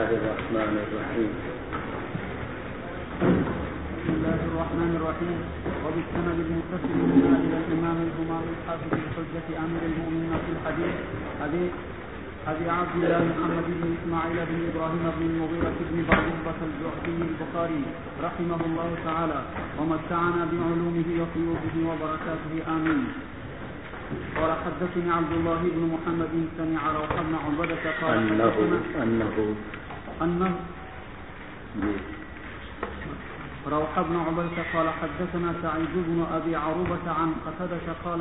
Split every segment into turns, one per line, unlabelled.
الله الرحمن الرحيم.
بسم الله الرحمن الرحيم. وبالسند المتصل إلى الإمام الهمام الحافظ الحجة أمير المؤمنين في الحديث أبي عبد الله محمد بن إسماعيل بن إبراهيم بن المغيرة بن بعضبة الجعفي البخاري رحمه الله تعالى ومتعنا بعلومه وفيوضه وبركاته آمين. قال حدثني عبد الله بن محمد سمع روح بن عبدة قال أنه روح بن عبدة قال حدثنا سعيد بن أبي عروبة عن قتادة قال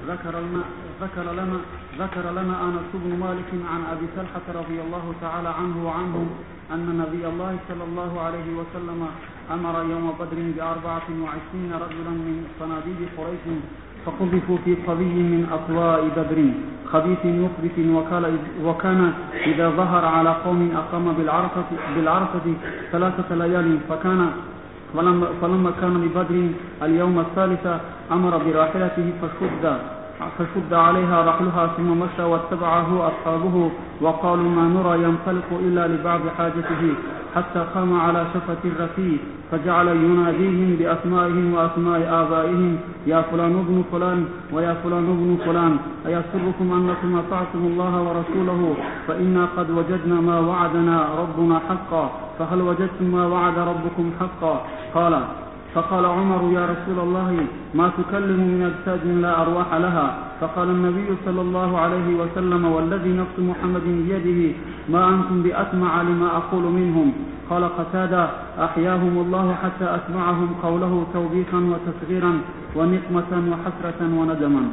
ذكر لنا أنس بن مالك عن أبي طلحة رضي الله تعالى عنه وعنهم أن نبي الله صلى الله عليه وسلم أمر يوم بدر ب24 رجلا من صناديد قريش فقذفوا في قبي من أطواء بدر خبيث مخبث وكان إذا ظهر على قوم أقام بالعرفة 3 ليال فلما كان لبدر اليوم الثالث أمر براحلته فشد عليها رحلها ثم مشى واتبعه أصحابه وقالوا ما نرى ينطلق إلا لبعض حاجته حتى قام على شفة الرفيق فجعل يناديهم بأسمائهم وأسماء آبائهم يا فلان ابن فلان ويا فلان ابن فلان أيسركم أنكم أطعتم الله ورسوله فإنا قد وجدنا ما وعدنا ربنا حقا فهل وجدتم ما وعد ربكم حقا؟ فقال عمر يا رسول الله ما تكلم من أجساد لا أرواح لها. فقال النبي صلى الله عليه وسلم والذي نفس محمد بيده ما أنتم بأسمع لما أقول منهم. قال قتادة أحياهم الله حتى أسمعهم قوله توبيخا وتصغيرا ونقمة وحسرة وندما.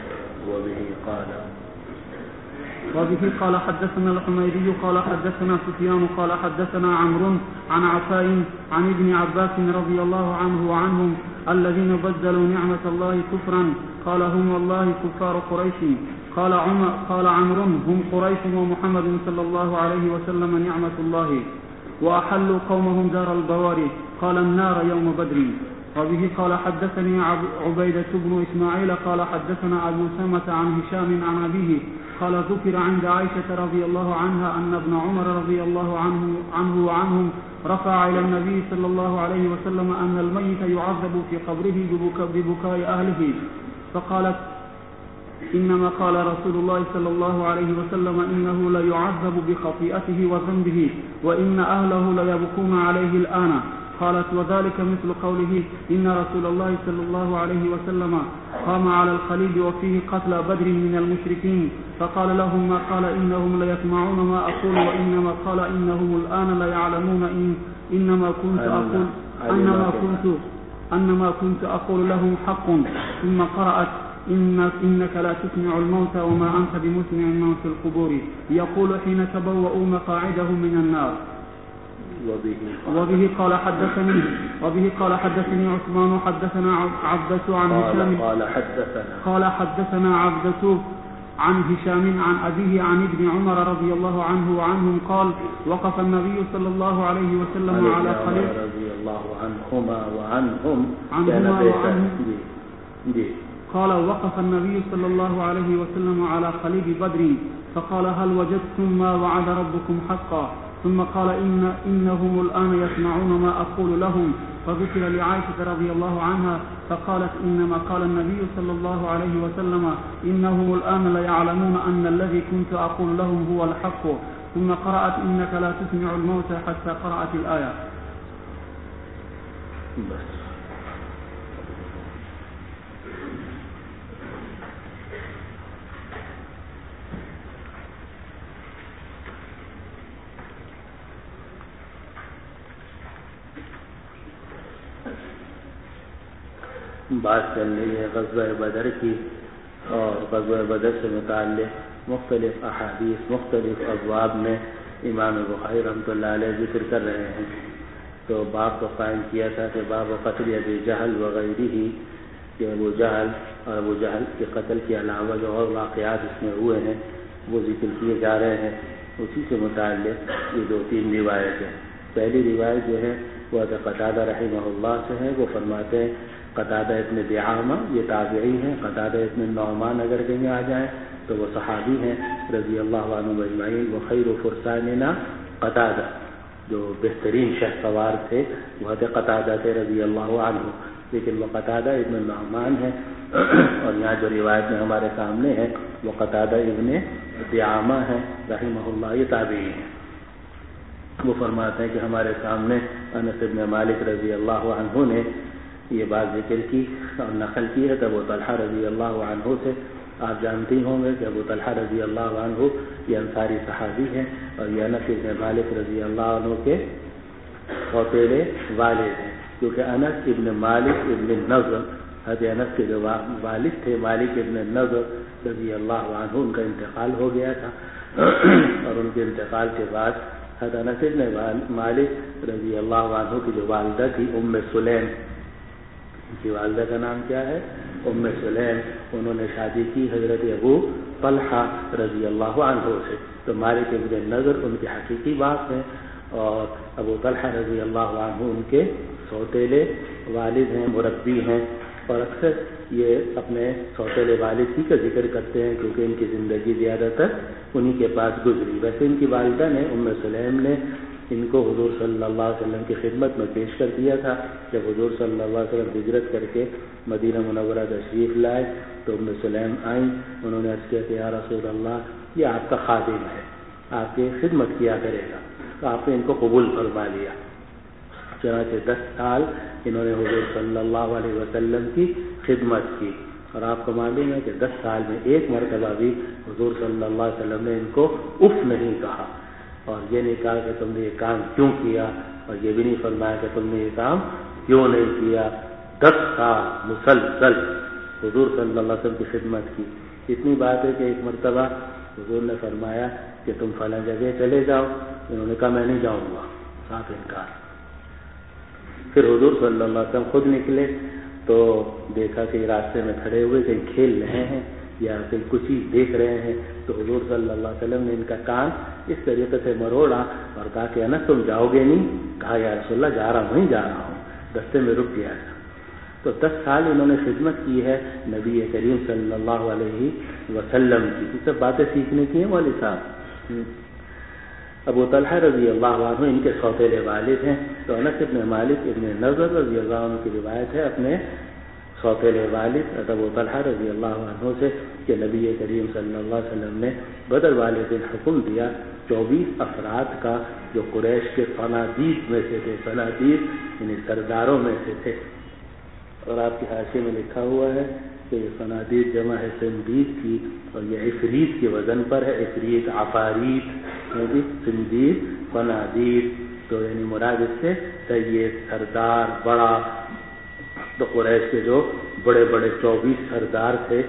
وبه قال حدثنا الحميدي قال حدثنا سفيان قال حدثنا عمرو عن عطاء عن ابن عباس رضي الله عنه وعنهم الذين بدلوا نعمة الله كفرا قال هم والله كفار قريش. قال عمرو هم قريش ومحمد صلى الله عليه وسلم نعمة الله وأحلوا قومهم دار البواري قال النار يوم بدر. وبه قال حدثني عبيدة بن إسماعيل قال حدثنا أبو سامة عن هشام عن أبيه قال ذكر عند عائشة رضي الله عنها أن ابن عمر رضي الله عنه وعنهم رفع إلى النبي صلى الله عليه وسلم أن الميت يعذب في قبره ببكاء أهله فقالت إنما قال رسول الله صلى الله عليه وسلم إنه ليعذب بخطيئته وذنبه وإن أهله ليبكون عليه الآن. قالت وذلك مثل قوله إن رسول الله صلى الله عليه وسلم قام على الخليج وفيه قتل بدر من المشركين فقال لهم ما قال إنهم ليسمعون ما أقول وإنما قال إنهم الآن ليعلمون أنما كنت أقول لهم حق. ثم قرأت إنك لا تسمع الموتى وما أنت بمسمع من في القبور يقول حين تبوأوا مقاعدهم من النار. وبه قال حدثني عثمان حدثنا عبدة عن هشام قال حدثنا عبدة عن هشام عن أبيه عن ابن عمر رضي الله عنه وعنهم قال وقف النبي صلى الله عليه وسلم على خليل
رضي الله عنهما وعنهم
قال وقف النبي صلى الله عليه وسلم على خليج بدر فقال هل وجدتم ما وعد ربكم حقا؟ ثم قال إنهم الآن يسمعون ما أقول لهم فذكر لعائشة رضي الله عنها فقالت إنما قال النبي صلى الله عليه وسلم إنهم الآن ليعلمون أن الذي كنت أقول لهم هو الحق. ثم قرأت إنك لا تسمع الموتى حتى قرأت الآية.
بات چل رہی ہے غزوہ بدر کی اور غزوہ بدر سے متعلق مختلف احادیث مختلف ابواب میں امام بخاری رحمۃ اللہ علیہ ذکر کر رہے ہیں. تو باب کو قائم کیا تھا کہ باب قتل ابی جہل وغیرہ کہ ابو جہل کے قتل کے علاوہ جو اور واقعات اس میں ہوئے ہیں وہ ذکر کیے جا رہے ہیں. اسی سے متعلق یہ 2-3 روایتیں. پہلی روایت جو ہے وہ قتادہ رحمہ اللہ سے ہے. وہ فرماتے ہیں قتادہ ابن دعامہ یہ تابعی ہیں. قتادہ ابن نعمان اگر کہیں آ جائیں تو وہ صحابی ہیں رضی اللہ عنہ اجمعین. وہ خیر فرساننا قتادہ جو بہترین شہ سوار تھے وہ حضرت قتادہ تھے رضی اللہ عنہ، لیکن وہ قتادہ ابن نعمان ہے، اور یہاں جو روایت میں ہمارے سامنے ہے وہ قتادہ ابن دعامہ ہے رحمہ اللہ، یہ تابعی ہیں۔ وہ فرماتے ہیں کہ ہمارے سامنے انس بن مالک رضی اللہ عنہ نے یہ بات ذکر کی اور نقل کی ہے تو ابو طلحہ رضی اللہ عنہ سے۔ آپ جانتے ہوں گے کہ ابو طلحہ رضی اللہ عنہ یہ انصاری صحابی ہیں اور یہ انس بن مالک رضی اللہ عنہ کے سوتیلے والد ہیں، کیونکہ انس ابن مالک ابن نضر، حضرت انس کے جو والد تھے مالک ابن نضر رضی اللہ عنہ، ان کا انتقال ہو گیا تھا، اور ان کے انتقال کے بعد حضرت انس ابن مالک رضی اللہ عنہ کی جو والدہ تھی ام سلیم، ان کی والدہ کا نام کیا ہے؟ ام سلیم، انہوں نے شادی کی حضرت ابو طلحہ رضی اللہ عنہ سے، تو مالک ابن نضر ان کے حقیقی باپ ہیں اور ابو طلحہ رضی اللہ عنہ ان کے سوتیلے والد ہیں، مربی ہیں، اور اکثر یہ اپنے سوتیلے والد ہی کا ذکر کرتے ہیں کیونکہ ان کی زندگی زیادہ تر انہی کے پاس گزری۔ ویسے ان کی والدہ نے ام سلیم نے ان کو حضور صلی اللہ علیہ وسلم کی خدمت میں پیش کر دیا تھا۔ جب حضور صلی اللہ علیہ وسلم ہجرت کر کے مدینہ منورہ تشریف لائے تو ام سلیم آئیں، انہوں نے عرض کیا کہ یا رسول اللہ، یہ آپ کا خادم ہے، آپ کی خدمت کیا کرے گا، تو آپ نے ان کو قبول فرما لیا۔ چنانچہ 10 سال انہوں نے حضور صلی اللہ علیہ وسلم کی خدمت کی، اور آپ کو معلوم ہے کہ 10 سال میں ایک مرتبہ بھی حضور صلی اللہ علیہ وسلم نے ان کو اف نہیں کہا، اور یہ نہیں کہا کہ تم نے یہ کام کیوں کیا، اور یہ بھی نہیں فرمایا کہ تم نے یہ کام کیوں نہیں کیا۔ 10 سال مسلسل حضور صلی اللہ علیہ وسلم کی خدمت کی۔ اتنی بات ہے کہ ایک مرتبہ حضور نے فرمایا کہ تم فلاں جگہ چلے جاؤ، انہوں نے کہا میں نہیں جاؤں گا، صاف انکار۔ پھر حضور صلی اللہ علیہ وسلم خود نکلے تو دیکھا کہ راستے میں کھڑے ہوئے کہیں کھیل رہے ہیں یا کہیں کچھ چیز دیکھ رہے ہیں، تو حضور صلی اللہ علیہ وسلم نے ان کا کان اس طریقے سے مروڑا اور کہا کہ انس تم جاؤ گے نہیں؟ کہا یا رسول اللہ جا رہا ہوں، جا رہا ہوں، راستے میں رک گیا تھا۔ تو 10 سال انہوں نے خدمت کی ہے نبی کریم صلی اللہ علیہ وسلم کی۔ یہ سب باتیں سیکھنے کی ہیں والد صاحب۔ ابو طلحہ رضی اللہ عنہ ان کے سوتیلے والد ہیں، تو انس ابن مالک ابن نضر رضی اللہ عنہ کی روایت ہے اپنے سوتیلے والد ابو طلحہ رضی اللہ عنہ سے کہ نبی کریم صلی اللہ علیہ وسلم نے بدر والے دن حکم دیا 24 افراد کا جو قریش کے صنادید میں سے تھے، صنادید یعنی سرداروں میں سے تھے، اور آپ کے حاشیے میں لکھا ہوا ہے کہ یہ صنادید جمع ہے سندید کی، اور یہ عفریت کے وزن پر ہے، عفریت عفاریت، سندید صنادید، تو یعنی مراد اس سے سید سردار بڑا، تو قریش کے جو بڑے بڑے 24 سردار تھے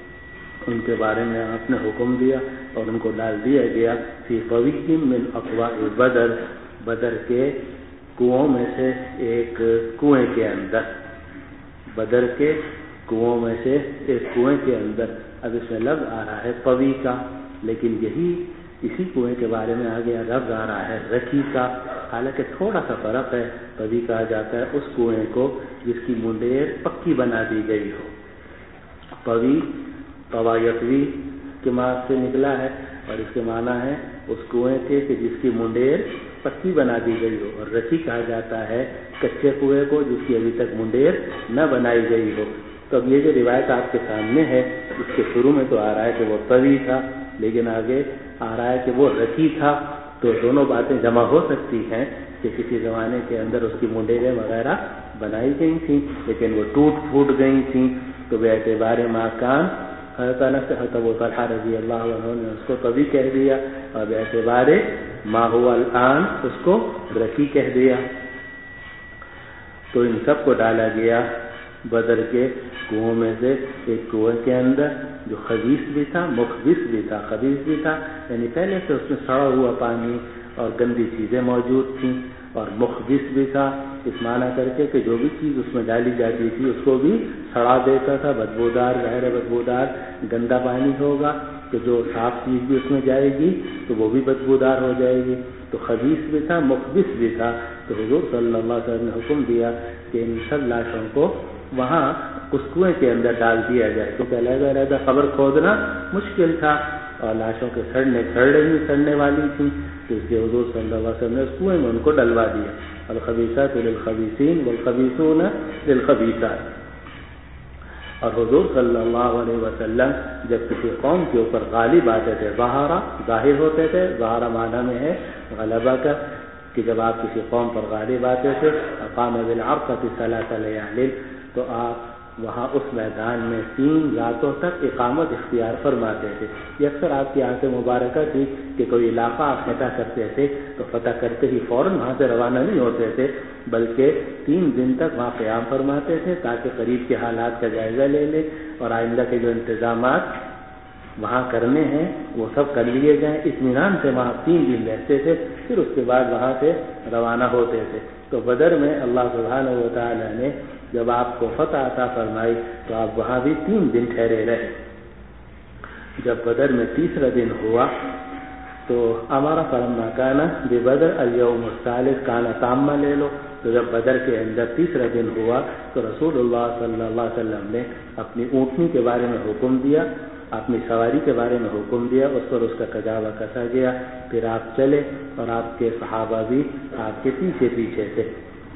ان کے بارے میں آپ نے حکم دیا اور ان کو ڈال دیا گیا فی قوی من اقواء بدر، بدر کے کنووں میں سے ایک کنویں کے اندر، بدر کے کنووں میں سے ایک کنویں کے اندر۔ اب اس میں لفظ آ رہا ہے قوی کا، لیکن یہی اسی کنویں کے بارے میں آگے لفظ آ رہا ہے رکی کا، حالانکہ تھوڑا سا فرق ہے۔ قوی کہا جاتا ہے اس کنویں کو جس کی منڈیر پکی بنا دی گئی ہو، قوی قوایقوی کے معنی سے نکلا ہے، اور اس کے معنی ہے اس کنویں کے کہ جس کی منڈیر پکی بنا دی گئی ہو، اور رکی کہا جاتا ہے کچے کنویں کو جس کی ابھی تک منڈیر نہ بنائی گئی ہو۔ تو اب یہ جو روایت آپ کے سامنے ہے اس کے شروع میں تو آ رہا ہے کہ وہ قوی تھا، لیکن آگے آ رہا ہے کہ وہ رکی تھا، تو دونوں باتیں جمع ہو سکتی ہیں کہ کسی زمانے کے اندر اس کی منڈیریں وغیرہ بنائی گئی تھیں لیکن وہ ٹوٹ پھوٹ گئی تھیں، تو بے اعتبار مکان حضرت ابو طلحہ رضی اللہ عنہ نے اس کو قوی کہہ دیا، اور بے اعتبار ما هو الآن اس کو رکی کہہ دیا۔ تو ان سب کو ڈالا گیا بدر کے کنووں میں سے ایک کنویں کے اندر جو خبیث بھی تھا مخبث بھی تھا۔ خبیث بھی تھا یعنی پہلے سے اس میں سڑا ہوا پانی اور گندی چیزیں موجود تھیں، اور مخبث بھی تھا اس معنی کر کے کہ جو بھی چیز اس میں ڈالی جاتی تھی اس کو بھی سڑا دیتا تھا، بدبودار، ظاہر بدبودار گندا پانی ہوگا تو جو صاف چیز بھی اس میں جائے گی تو وہ بھی بدبودار ہو جائے گی۔ تو خبیث بھی تھا مخبث بھی تھا، تو حضور صلی اللہ علیہ وسلم نے حکم دیا کہ ان سب لاشوں کو وہاں اس کنویں کے اندر ڈال دیا جائے، کیونکہ علیحدہ علیحدہ قبر کھودنا مشکل تھا اور لاشوں کے سڑنے والی تھیں، تو اس لیے حضور صلی اللہ علیہ وسلم نے اس کنویں میں ان کو ڈلوا دیا. الخبیثات للخبیثین والخبیثون للخبیثات. اور حضور صلی اللہ علیہ وسلم جب کسی قوم کے اوپر غالب آتے تھے، ظاہر ہوتے تھے، ظاہر معنی میں ہے غلبہ کا، کہ جب آپ کسی قوم پر غالب آتے تھے، اقام بالعرقۃ ثلاث لیال، تو آپ وہاں اس میدان میں 3 راتوں تک اقامت اختیار فرماتے تھے. یہ اکثر آپ کی عادت مبارکہ تھی کہ کوئی علاقہ آپ فتح کرتے تھے تو فتح کرتے ہی فوراً وہاں سے روانہ نہیں ہوتے تھے، بلکہ 3 دن تک وہاں قیام فرماتے تھے تاکہ قریب کے حالات کا جائزہ لے لیں اور آئندہ کے جو انتظامات وہاں کرنے ہیں وہ سب کر لیے جائیں. اطمینان سے وہاں 3 دن رہتے تھے، پھر اس کے بعد وہاں سے روانہ ہوتے تھے. تو بدر میں اللہ سبحانہ و تعالیٰ نے جب آپ کو فتح عطا فرمائی تو آپ وہاں بھی 3 دن ٹھہرے رہے. جب بدر میں 3را دن ہوا تو ہمارا فلما کانا بے بدر الیوم الثالث کانا تامہ لے لو. تو جب بدر کے اندر 3را دن ہوا تو رسول اللہ صلی اللہ علیہ وسلم نے اپنی اونٹنی کے بارے میں حکم دیا، اپنی سواری کے بارے میں حکم دیا، اس پر اس کا کجاوا کسا گیا. پھر آپ چلے اور آپ کے صحابہ بھی آپ کے پیچھے پیچھے تھے.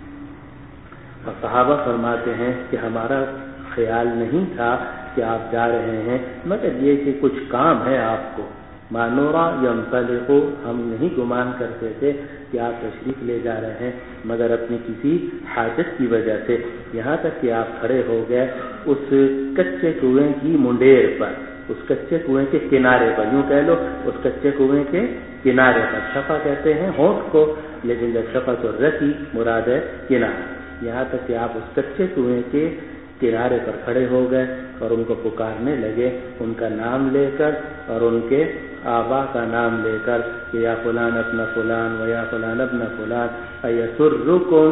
اور صحابہ فرماتے ہیں کہ ہمارا خیال نہیں تھا کہ آپ جا رہے ہیں مگر یہ کہ کچھ کام ہے آپ کو. مانورا ینطلق، ہم نہیں گمان کرتے تھے کہ آپ تشریف لے جا رہے ہیں مگر اپنی کسی حاجت کی وجہ سے. یہاں تک کہ آپ کھڑے ہو گئے اس کچے کنویں کی منڈیر پر، اس کچے کنویں کے کنارے پر، یوں کہہ لو اس کچے کنویں کے کنارے پر. شفا کہتے ہیں ہونٹ کو، لیکن جب شفا تو رسی مراد ہے کنارہ. یہاں تک کہ آپ اس کچے کنویں کے کنارے پر کھڑے ہو گئے اور ان کو پکارنے لگے، ان کا نام لے کر اور ان کے آبا کا نام لے کر کہ یا فلان ابن فلان و یا فلان ابن فلان ایسرکم،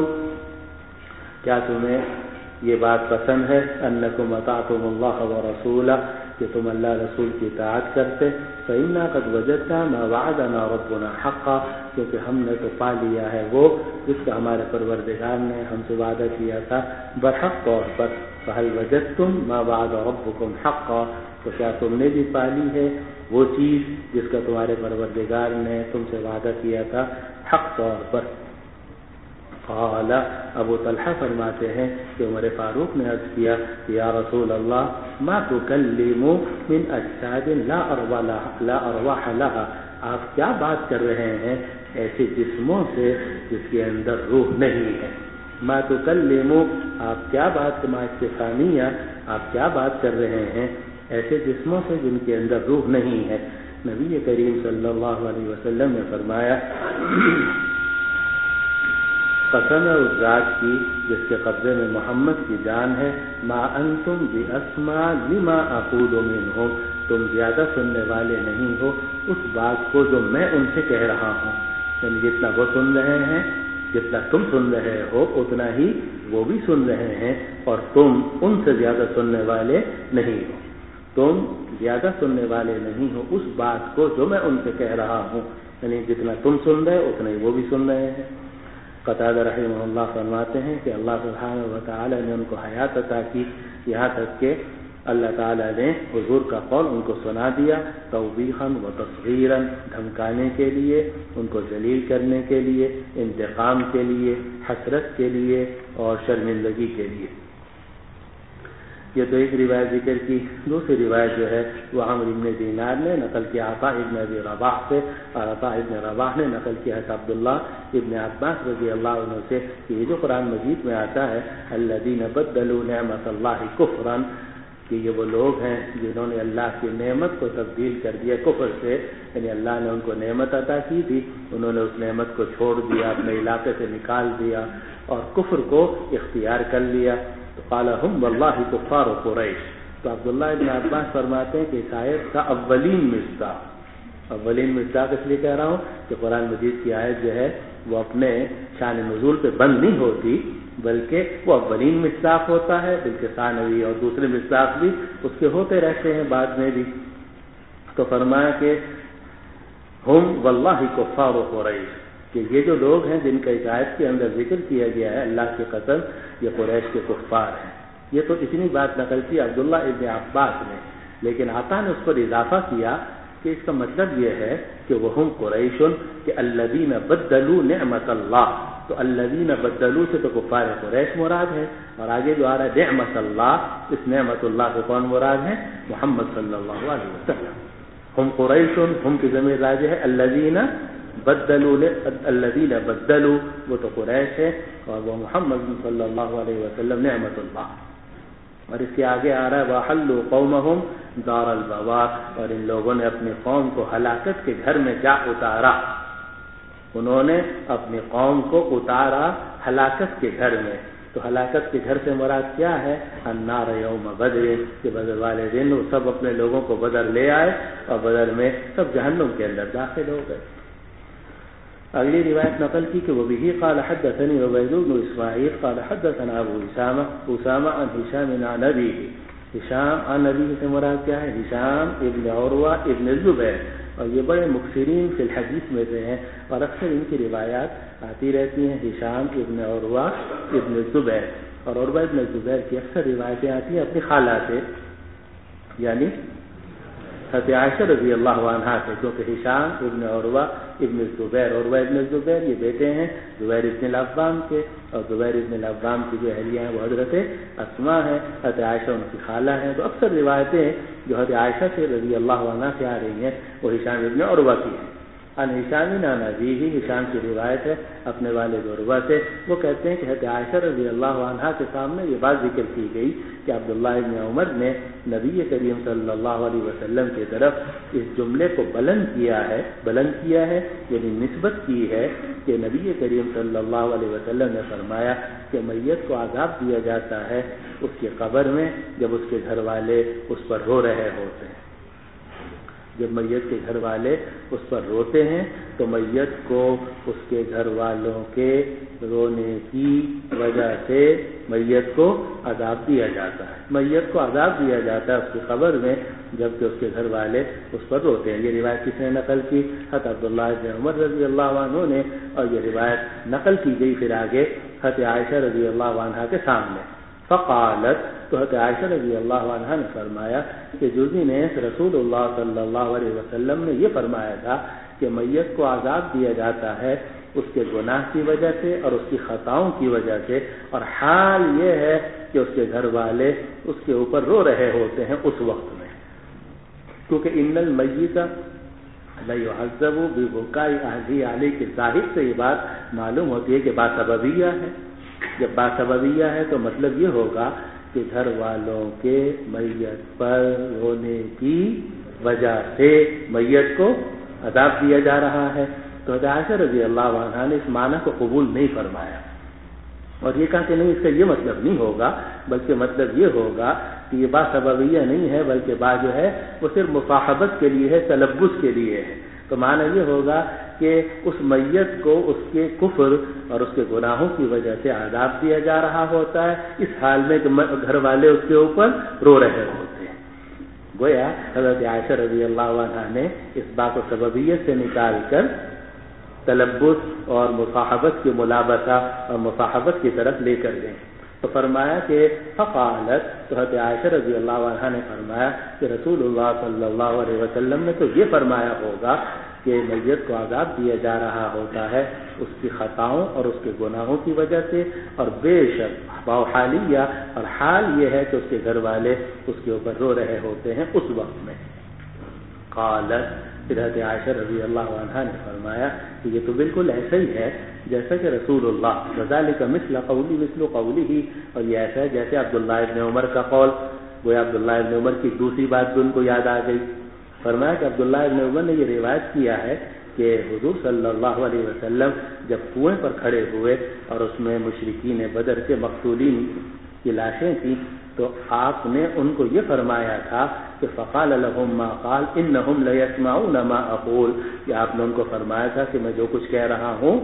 کیا تمہیں یہ بات پسند ہے انکم اطعتم اللہ ورسولہ، کہ تم اللہ رسول کی اطاعت کرتے. فإنا قد وجدنا ما وعدنا ربنا حقا، کیونکہ ہم نے تو پا لیا ہے وہ جس کا ہمارے پروردگار نے ہم سے وعدہ کیا تھا برحق طور پر. فهل وجدتم ما وعد ربكم حقا، تو کیا تم نے بھی پا لی ہے وہ چیز جس کا تمہارے پروردگار نے تم سے وعدہ کیا تھا حق طور پر. قال ابو طلحہ فرماتے ہیں کہ عمر فاروق نے عرض کیا کہ یا رسول اللہ ما تکلم من اجساد لا ارواح لها، آپ کیا بات کر رہے ہیں ایسے جسموں سے جس کے اندر روح نہیں ہے. ما تکلم، آپ کیا بات، ما استفہامیہ، آپ کیا بات کر رہے ہیں ایسے جسموں سے جن کے اندر روح نہیں ہے. نبی کریم صلی اللہ علیہ وسلم نے فرمایا قسم ہے اس ذات کی جس کے قبضے میں محمد کی جان ہے، ما انتم باسمع لما اقول منہم، تم زیادہ سننے والے نہیں ہو اس بات کو جو میں ان سے کہہ رہا ہوں. یعنی جتنا وہ سن رہے ہیں، جتنا تم سن رہے ہو اتنا ہی وہ بھی سن رہے ہیں، اور تم ان سے زیادہ سننے والے نہیں ہو. تم زیادہ سننے والے نہیں ہو اس بات کو جو میں ان سے کہہ رہا ہوں، یعنی جتنا تم سن رہے اتنا ہی وہ بھی سن رہے ہیں. قتادہ رحمہ اللہ فرماتے ہیں کہ اللہ سبحانہ و تعالی نے ان کو حیات عطا کی، یہاں تک کہ اللہ تعالیٰ نے حضور کا قول ان کو سنا دیا، توبیخاً و تصغیراً، دھمکانے کے لیے، ان کو ذلیل کرنے کے لیے، انتقام کے لیے، حسرت کے لیے اور شرمندگی کے لیے. یہ تو ایک روایت ذکر کی. دوسری روایت جو ہے وہ عمرو بن دینار نے نقل کیا عطاء ابن ابی رباح سے، اور عطاء ابن رباح نے نقل کیا ہے عبداللہ ابن عباس رضی اللہ عنہ سے کہ یہ جو قرآن مجید میں آتا ہے الذین بدلوا نعمت اللہ کفرا، کہ یہ وہ لوگ ہیں جنہوں نے اللہ کی نعمت کو تبدیل کر دیا کفر سے، یعنی اللہ نے ان کو نعمت عطا کی تھی، انہوں نے اس نعمت کو چھوڑ دیا، اپنے علاقے سے نکال دیا اور کفر کو اختیار کر لیا. تو قال ہم واللہ کفار قریش. تو عبداللہ ابن عباس فرماتے ہیں کہ اس آیت کا اولین مصداق اس لیے کہہ رہا ہوں کہ قرآن مجید کی آیت جو ہے وہ اپنے شان نزول پہ بند نہیں ہوتی، بلکہ وہ اولین مصداق ہوتا ہے، بلکہ ثانوی اور دوسرے مصداق بھی اس کے ہوتے رہتے ہیں بعد میں بھی. تو فرمایا کہ ہم واللہ کفار قریش، کہ یہ جو لوگ ہیں جن کا اس آیت کے اندر ذکر کیا گیا ہے اللہ کی قسم یہ قریش کے کفار ہیں. یہ تو اتنی بات نقل کی عبداللہ ابن عباس نے، لیکن عطا نے اس پر اضافہ کیا کہ کہ اس کا مطلب یہ ہے کہ وہم قریش کہ الذین بدلوا نعمت اللہ، تو الذین بدلوا سے تو کفار قریش مراد ہے، اور آگے جو آ رہا ہے نعمت اللہ، اس نعمت اللہ سے کون مراد ہے؟ محمد صلی اللہ علیہ وسلم۔ ہم قریش، ہم کی ضمیر راجع ہے، الذین بدلوا وہ تو قریش ہے، اور وہ محمد صلی اللہ علیہ وسلم نعمت اللہ۔ اور اس کے آگے آ رہا ہے وَحَلُّوا قَوْمَهُمْ دَارَ الْبَوَارِ، اور ان لوگوں نے اپنی قوم کو ہلاکت کے گھر میں جا اتارا، انہوں نے اپنی قوم کو اتارا ہلاکت کے گھر میں۔ تو ہلاکت کے گھر سے مراد کیا ہے؟ النار یوم بدر، کہ بدر والے دن وہ سب اپنے لوگوں کو بدر لے آئے اور بدر میں سب جہنم کے اندر داخل ہو گئے۔ اگلی روایت نقل کی کہ وبه قال حدثني عبيد بن اسماعيل قال حدثنا ابو اسامہ عن هشام عن ابيه، ہشام عن ابيه سے مراد کیا ہے؟ ہشام ابن عروہ ابن الزبیر، اور یہ بڑے مکثرین فی الحدیث میں سے ہیں اور اکثر ان کی روایات آتی رہتی ہیں، ہشام ابن عروہ ابن الزبیر، اور عروہ ابن الزبیر کی اکثر روایتیں آتی ہیں اپنی خالہ سے، یعنی حضرت عائشہ رضی اللہ عنہا سے، کیونکہ ہشام ابن عروہ ابن الزبیر، عروہ ابن الزبیر یہ بیٹے ہیں زبیر ابن العوام کے، اور زبیر ابن العوام کی جو اہلیہ ہیں وہ حضرت اسماء ہیں، حضرت عائشہ ان کی خالہ ہیں، تو اکثر روایتیں جو حضرت عائشہ سے رضی اللہ عنہا سے آ رہی ہیں وہ ہشام ابن عروہ کی ہیں۔ عن ہشام عن ابیہ، ہشام کی روایت ہے اپنے والد عروہ سے، وہ کہتے ہیں کہ حضرت عائشہ رضی اللہ عنہا کے سامنے یہ بات ذکر کی گئی کہ عبداللہ ابن عمر نے نبی کریم صلی اللہ علیہ وسلم کی طرف اس جملے کو بلند کیا ہے یعنی نسبت کی ہے کہ نبی کریم صلی اللہ علیہ وسلم نے فرمایا کہ میت کو عذاب دیا جاتا ہے اس کے قبر میں جب اس کے گھر والے اس پر رو رہے ہوتے ہیں۔ جب میت کے گھر والے اس پر روتے ہیں تو میت کو اس کے گھر والوں کے رونے کی وجہ سے میت کو عذاب دیا جاتا ہے، میت کو عذاب دیا جاتا ہے اس کی قبر میں جبکہ اس کے گھر والے اس پر روتے ہیں۔ یہ روایت کس نے نقل کی؟ حضرت عبداللہ بن عمر رضی اللہ عنہ نے، اور یہ روایت نقل کی گئی پھر آگے حضرت عائشہ رضی اللہ عنہا کے سامنے۔ فقالت، تو حضرت عائشہ رضی اللہ عنہا نے فرمایا کہ جزی نے رسول اللہ صلی اللہ علیہ وسلم نے یہ فرمایا تھا کہ میت کو عذاب دیا جاتا ہے اس کے گناہ کی وجہ سے اور اس کی خطاؤں کی وجہ سے، اور حال یہ ہے کہ اس کے گھر والے اس کے اوپر رو رہے ہوتے ہیں اس وقت میں، کیونکہ ان المیت لا يعذب ببكاء اهله علیہ کے ظاہر سے یہ بات معلوم ہوتی ہے کہ باسببیہ ہے۔ جب باسببیہ ہے تو مطلب یہ ہوگا کہ گھر والوں کے میت پر رونے کی وجہ سے میت کو عذاب دیا جا رہا ہے۔ تو حضرت عائشہ رضی اللہ عنہا نے اس معنی کو قبول نہیں فرمایا اور یہ کہا کہ نہیں، اس کا یہ مطلب نہیں ہوگا، بلکہ مطلب یہ ہوگا کہ یہ بات سببیہ نہیں ہے بلکہ بات جو ہے وہ صرف مصاحبت کے لیے ہے، تلبس کے لیے ہے۔ تو معنی یہ ہوگا کہ اس میت کو اس کے کفر اور اس کے گناہوں کی وجہ سے عذاب دیا جا رہا ہوتا ہے اس حال میں کہ گھر والے اس کے اوپر رو رہے ہوتے ہیں۔ گویا حضرت عائشہ رضی اللہ عنہا نے اس بات کو سببیت سے نکال کر تلبس اور مصاحبت کی ملابسہ اور مصاحبت کی طرف لے کر گئے۔ تو فرمایا کہ فقالت، تو حضرت عائشہ رضی اللہ عنہا نے فرمایا کہ رسول اللہ صلی اللہ علیہ وسلم نے تو یہ فرمایا ہوگا کہ میت کو عذاب دیا جا رہا ہوتا ہے اس کی خطاؤں اور اس کے گناہوں کی وجہ سے، اور بے شک باحالیہ، اور حال یہ ہے کہ اس کے گھر والے اس کے اوپر رو رہے ہوتے ہیں اس وقت میں۔ قالت، حضرت عائشہ رضی اللہ عنہا نے فرمایا کہ یہ تو بالکل ایسا ہی ہے جیسا کہ رسول اللہ وذالک مثل قولی، اور یہ ایسا ہے جیسے عبداللہ ابن عمر کا قول۔ وہ عبداللہ ابن عمر کی دوسری بات بھی ان کو یاد آ گئی۔ فرمایا کہ عبداللہ ابن عمر نے یہ روایت کیا ہے کہ حضور صلی اللہ علیہ وسلم جب کنویں پر کھڑے ہوئے اور اس میں مشرکین بدر کے مقتولین کی لاشیں تھیں تو آپ نے ان کو یہ فرمایا تھا کہ فقال لهم ما قال انهم ليسمعون ما اقول، کہ آپ نے ان کو فرمایا تھا کہ میں جو کچھ کہہ رہا ہوں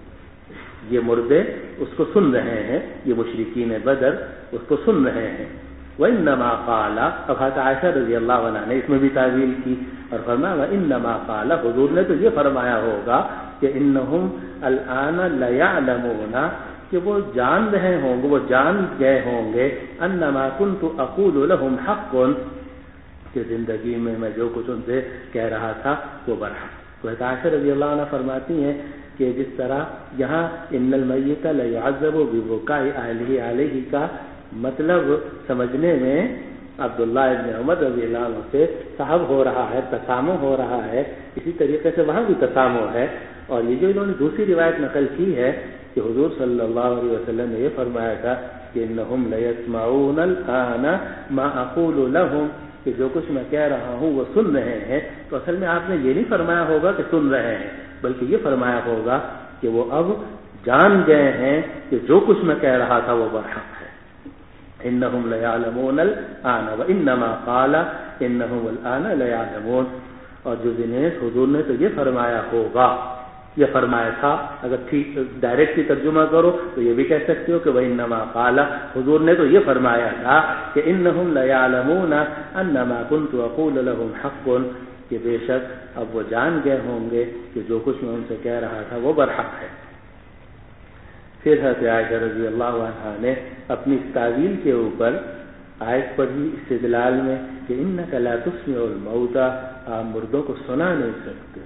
یہ مردے اس کو سن رہے ہیں، یہ مشرکین بدر اس کو سن رہے ہیں۔ وانما قال، اب حضرت عائشہ رضی اللہ عنہا نے اس میں بھی تعویل کی اور فرمایا وانما قال، حضور نے تو یہ فرمایا ہوگا کہ انهم الان ليعلمون، کہ وہ جان رہے ہوں گے، وہ جان گئے ہوں گے انما كنت اقول لهم حق، کہ کہ زندگی میں جو کچھ ان سے کہہ رہا تھا وہ برحق۔ تو عائشہ رضی اللہ عنہ فرماتی ہیں کہ جس طرح یہاں ان المیت لیعذب ببکاء اہلہ علیہ کا مطلب سمجھنے میں عبداللہ ابن عمر رضی اللہ عنہ سے صاحب ہو رہا ہے، تسامح ہو رہا ہے، اسی طریقے سے وہاں بھی تسامح ہے۔ اور یہ جو انہوں نے دوسری روایت نقل کی ہے کہ حضور صلی اللہ علیہ وسلم نے یہ فرمایا تھا کہ انہم لیسمعون الآن ما اقول لهم، کہ جو کچھ میں کہہ رہا ہوں وہ سن رہے ہیں، تو اصل میں آپ نے یہ نہیں فرمایا ہوگا کہ سن رہے ہیں، بلکہ یہ فرمایا ہوگا کہ وہ اب جان گئے ہیں کہ جو کچھ میں کہہ رہا تھا وہ برحق ہے۔ انہم لیعلمون الآن وانما قال انہم الآن لیعلمون، اور جو دنیش حضور نے تو یہ فرمایا ہوگا، یہ فرمایا تھا، اگر ٹھیک ڈائریکٹلی ترجمہ کرو تو یہ بھی کہہ سکتے ہو کہ وانما قال، حضور نے تو یہ فرمایا تھا کہ انہم لیعلمون انما كنت اقول لهم حق، کہ بے شک اب وہ جان گئے ہوں گے کہ جو کچھ میں ان سے کہہ رہا تھا وہ برحق ہے۔ پھر حضرت عائشہ رضی اللہ عنہا نے اپنی تعویل کے اوپر آیت پڑھی استدلال میں کہ انک لا تسمع الموتى، آپ مردوں کو سنا نہیں سکتے۔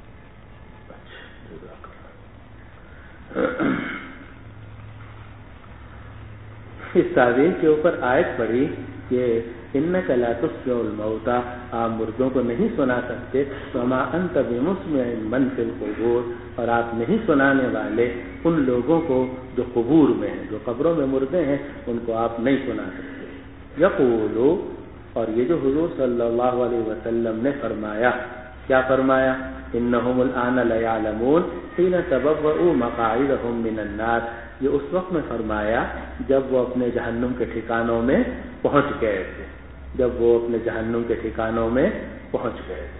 اس تعویل کے اوپر آیت پڑھی کہ انک لا تسمع الموتى، آپ مردوں کو نہیں سنا سکتے، وما انت بمسمع من فی القبور، اور آپ نہیں سنانے والے ان لوگوں کو جو قبور میں ہیں، جو قبروں میں مردے ہیں، ان کو آپ نہیں سنا سکتے۔ یقولو، اور یہ جو حضور صلی اللہ علیہ وسلم نے فرمایا، کیا فرمایا؟ انہم الآن لیعلمون حین تبوؤوا مقاعدہم من النار، یہ اس وقت میں فرمایا جب وہ اپنے جہنم کے ٹھکانوں میں پہنچ گئے تھے، جب وہ اپنے جہنم کے ٹھکانوں میں پہنچ گئے تھے۔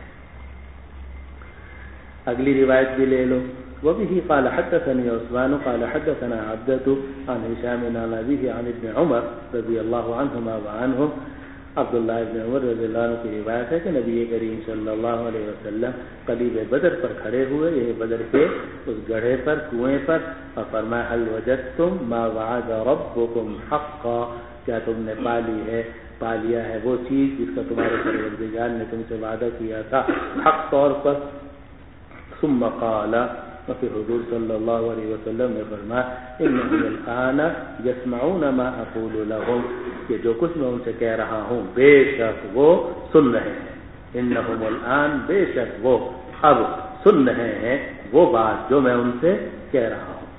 اگلی روایت بھی لے لو، وبه قال حدثني عثمان قال حدثنا عبدة عن هشام عن أبيه عن ابن عمر رضی اللہ عنہما وعنهم، عبداللہ ابن عمر رضی اللہ عنہ کی روایت ہے کہ نبی کریم صلی اللہ علیہ وسلم قلیب بدر پر کھڑے ہوئے، یہ بدر کے اس گڑھے پر، کنویں پر، اور فرمایا هل وجدتم ما وعد ربكم حقا، کیا تم نے پا لیا ہے وہ چیز جس کا تمہارے پروردگار نے تم سے وعدہ کیا تھا حق طور پر۔ ثم قال، اور پھر حضور صلی اللہ علیہ وسلم نے فرمایا انہم الآن یسمعون ما اقول لهم، کہ جو کچھ میں ان سے کہہ رہا ہوں بے شک وہ سن رہے ہیں۔ انہم الآن، بے شک وہ اب سن رہے ہیں وہ بات جو میں ان سے کہہ رہا ہوں۔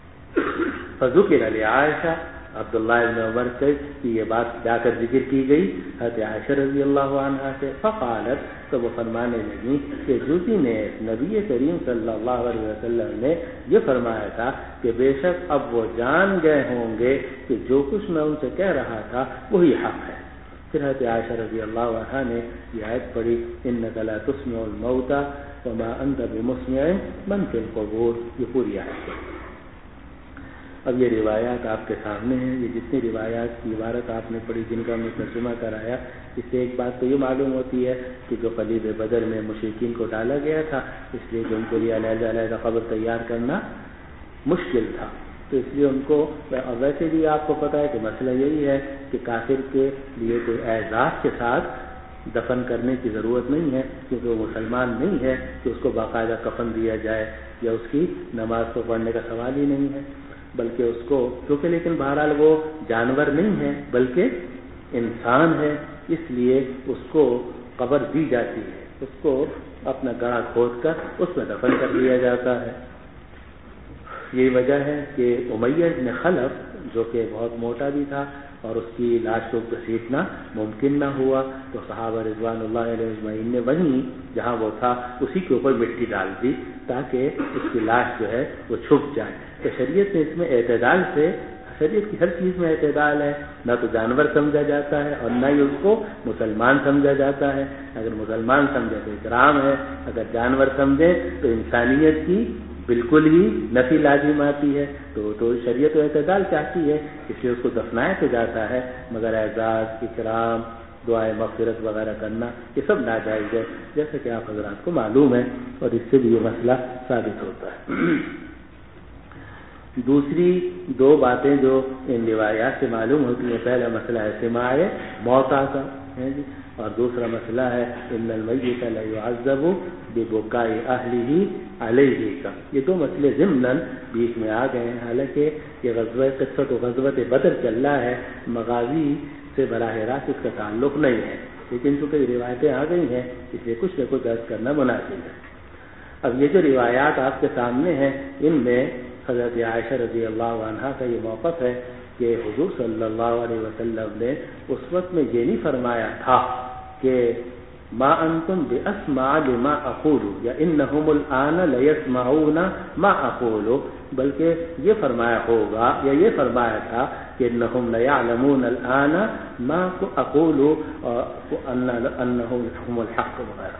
فذکر لعائشہ، عبداللہ ابن عمر سے یہ بات جا کر ذکر کی گئی حضرت عائشہ رضی اللہ عنہا سے، فقالت، تو وہ فرمانے لگی کہ جوتی نے نبی کریم صلی اللہ علیہ وسلم نے یہ فرمایا تھا کہ بے شک اب وہ جان گئے ہوں گے کہ جو کچھ میں ان سے کہہ رہا تھا وہی حق ہے۔ پھر حضرت عائشہ رضی اللہ عنہا نے یہ آیت پڑھی انک لا تسمع الموتى وما انت بمسمع من فی القبور، یہ پوری آیت ہے۔ اب یہ روایات آپ کے سامنے ہیں، یہ جتنی روایات کی عبارت آپ نے پڑھی جن کا میں ترجمہ کرایا، اس سے ایک بات تو یہ معلوم ہوتی ہے کہ جو قلیب بدر میں مشرکین کو ڈالا گیا تھا اس لیے کہ ان کے لیے علیحدہ علیحدہ قبر تیار کرنا مشکل تھا، تو اس لیے ان کو، اور ویسے بھی آپ کو پتہ ہے کہ مسئلہ یہی ہے کہ کافر کے لیے کوئی اعزاز کے ساتھ دفن کرنے کی ضرورت نہیں ہے، کیونکہ وہ مسلمان نہیں ہے کہ اس کو باقاعدہ کفن دیا جائے یا اس کی نماز کو پڑھنے کا سوال ہی نہیں ہے، بلکہ اس کو، کیونکہ لیکن بہرحال وہ جانور نہیں ہے بلکہ انسان ہے، اس لیے اس کو قبر دی جاتی ہے، اس کو اپنا گڑھا کھود کر اس میں دفن کر دیا جاتا ہے۔ یہی وجہ ہے کہ امیہ بن خلف جو کہ بہت موٹا بھی تھا اور اس کی لاش کو گھسیٹنا ممکن نہ ہوا، تو صحابہ رضوان اللہ علیہ اجمعین نے وہیں جہاں وہ تھا اسی کے اوپر مٹی ڈال دی تاکہ اس کی لاش جو ہے وہ چھپ جائے۔ تو شریعت نے اس میں اعتدال سے، شریعت کی ہر چیز میں اعتدال ہے، نہ تو جانور سمجھا جاتا ہے اور نہ ہی اس کو مسلمان سمجھا جاتا ہے۔ اگر مسلمان سمجھے تو اکرام ہے، اگر جانور سمجھے تو انسانیت کی بالکل ہی نفی لازم آتی ہے، تو شریعت و اعتدال چاہتی ہے، اس لیے اس کو دفنایا تو جاتا ہے، مگر اعزاز، اکرام، دعائے مغفرت وغیرہ کرنا یہ سب ناجائز ہے، جیسا کہ آپ حضرات کو معلوم ہے، اور اس سے بھی یہ مسئلہ ثابت ہوتا ہے۔ دوسری دو باتیں جو ان روایات سے معلوم ہوتی ہیں، پہلا مسئلہ ہے سماع موتیٰ کا، اور دوسرا مسئلہ ہے ان المیت لا يعذب ببکاء اہلہ علیہ کا. یہ دو مسئلے ضمناً بیچ میں آ گئے ہیں. حالانکہ یہ غزوہ قصۃ و غزوۃ بدر چل رہا ہے، مغازی سے براہ راست اس کا تعلق نہیں ہے، لیکن چونکہ روایتیں آ گئی ہیں اس لیے کچھ نہ کچھ درج کرنا مناسب ہے. اب یہ جو روایات آپ کے سامنے ہیں ان میں حضرت عائشہ رضی اللہ عنہا کا یہ موقف ہے کہ حضور صلی اللہ علیہ وسلم نے اس وقت میں یہ نہیں فرمایا تھا کہ ما انتم باسمع لما اقول یا انہم الان لیسمعون ما اقول، بلکہ یہ فرمایا ہوگا یا یہ فرمایا تھا کہ انہم لیعلمون الان ما اقول انہم الحق وغیرہ.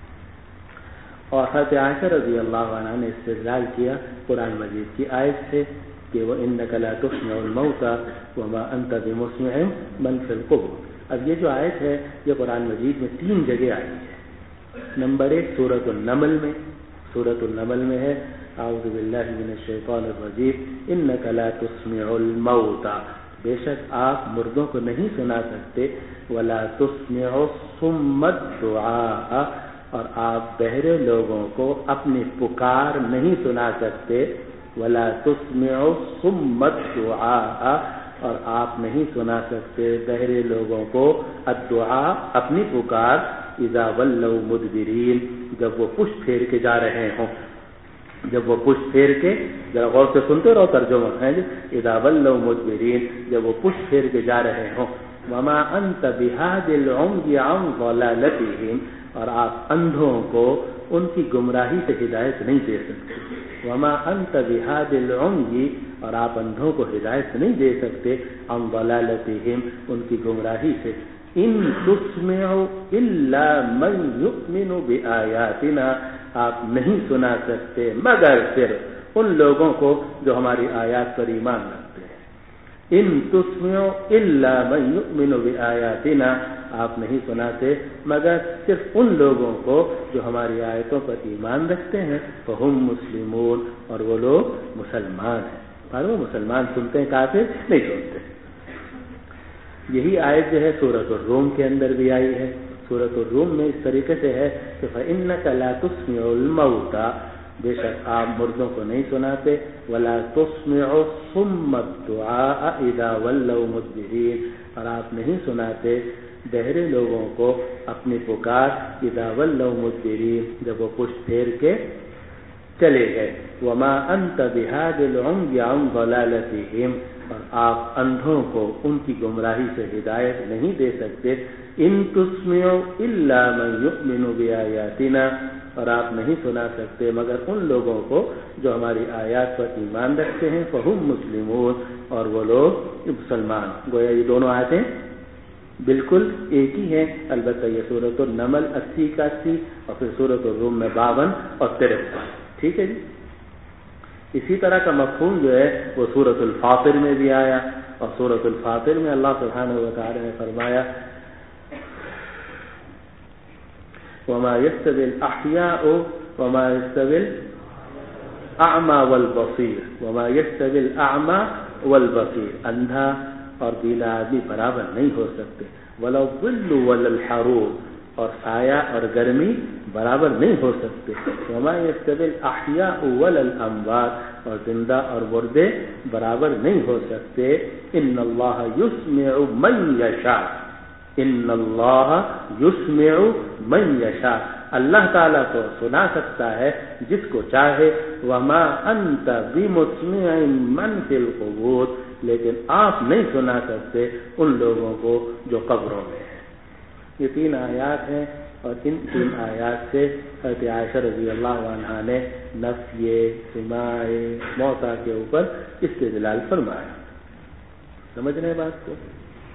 اور حضرت عائشہ رضی اللہ عنہ نے استدلال کیا قرآن مجید کی آیت سے کہ وَإِنَّكَ لَا تُسْمِعُ الْمَوْتَى وَمَا أَنْتَ بِمُسْمِعٍ مَنْ فِي الْقُبُورِ. اب یہ جو آیت ہے یہ قرآن مجید میں 3 جگہ آئی ہے. نمبر 1 سورۃ النمل میں ہے اعوذ باللہ من الشیطان الرجیم انک لا تسمع الموتى، بے شک آپ مردوں کو نہیں سنا سکتے، ولا تسمع الصم الدعاء، اور آپ بہرے لوگوں کو اپنی پکار نہیں سنا سکتے، ولا تسمع الصم الدعاء، اور آپ نہیں سنا سکتے بہرے لوگوں کو الدعاء اپنی پکار اذا ولوا مدبرین، جب وہ پشت پھیر کے جا رہے ہوں. جب وہ پشت پھیر کے، ذرا غور سے سنتے رہو ترجمہ ہے جی، اذا ولوا مدبرین، جب وہ پشت پھیر کے جا رہے ہوں. وما انت بہاد العمي عن ضلالتهم، اور آپ اندھوں کو ان کی گمراہی سے ہدایت نہیں دے سکتے. وما انت بہاد العمي، اور آپ اندھوں کو ہدایت نہیں دے سکتے عن ضلالتهم، ان کی گمراہی سے. ان تسمع الا من يؤمن بآیاتنا، آپ نہیں سنا سکتے مگر صرف ان لوگوں کو جو ہماری آیات پر ایمان رکھتے ہیں. ان تسمع الا من يؤمن بآیاتنا، آپ نہیں سناتے مگر صرف ان لوگوں کو جو ہماری آیتوں پر ایمان رکھتے ہیں. فہم مسلمون، اور وہ لوگ مسلمان ہیں. اور وہ مسلمان سنتے ہیں، کافر نہیں سنتے. یہی آیت جو ہے سورۃ الروم کے اندر بھی آئی ہے. سورۃ الروم میں اس طریقے سے ہے کہ فإنک لا تسمع الموتى، بے شک آپ مردوں کو نہیں سناتے، ولا تسمع الصم الدعاء اذا ولوا مدبرین، اور آپ نہیں سناتے بہرے لوگوں کو اپنی پکار اذا ولوا مدبرین، جب وہ پشت پھیر کے چلے گئے. وما انت بہاد العمي عن ضلالتهم، اور آپ اندھوں کو ان کی گمراہی سے ہدایت نہیں دے سکتے. ان تسمع الا من يؤمن بآیاتنا، اور آپ نہیں سنا سکتے مگر ان لوگوں کو جو ہماری آیات پر ایمان رکھتے ہیں. فہم مسلمون، اور وہ لوگ مسلمان. گویا یہ دونوں آیتیں بالکل ایک ہی ہیں، البتہ یہ سورۃ النمل 80 کا 80 اور پھر سورۃ الروم میں 52 اور 53. ٹھیک ہے جی. اسی طرح کا مفہوم جو ہے وہ سورۃ الفاطر میں بھی آیا، اور سورۃ الفاطر میں اللہ سبحانہ و تعالی نے فرمایا وما يستوي الأحياء وما يستوي الأعمى والبصير، وما يستوي الأعمى والبصير، اندھا اور بینا آدمی برابر نہیں ہو سکتے. ولا الظل ولا الحرور، اور سایہ اور گرمی برابر نہیں ہو سکتے. وما يستوي الأحياء ولا الأموات، اور زندہ اور مردے برابر نہیں ہو سکتے. ان اللہ يسمع من يشاء، ان اللہ یسمع من یشاء، اللہ تعالیٰ کو سنا سکتا ہے جس کو چاہے. وما انت بمسمع من فی القبور، لیکن آپ نہیں سنا سکتے ان لوگوں کو جو قبروں میں ہیں. یہ 3 آیات ہیں، اور ان 3 آیات سے حضرت عائشہ رضی اللہ عنہا نے نفی سماع موتیٰ کے اوپر استدلال فرمایا. سمجھ رہے ہیں بات کو؟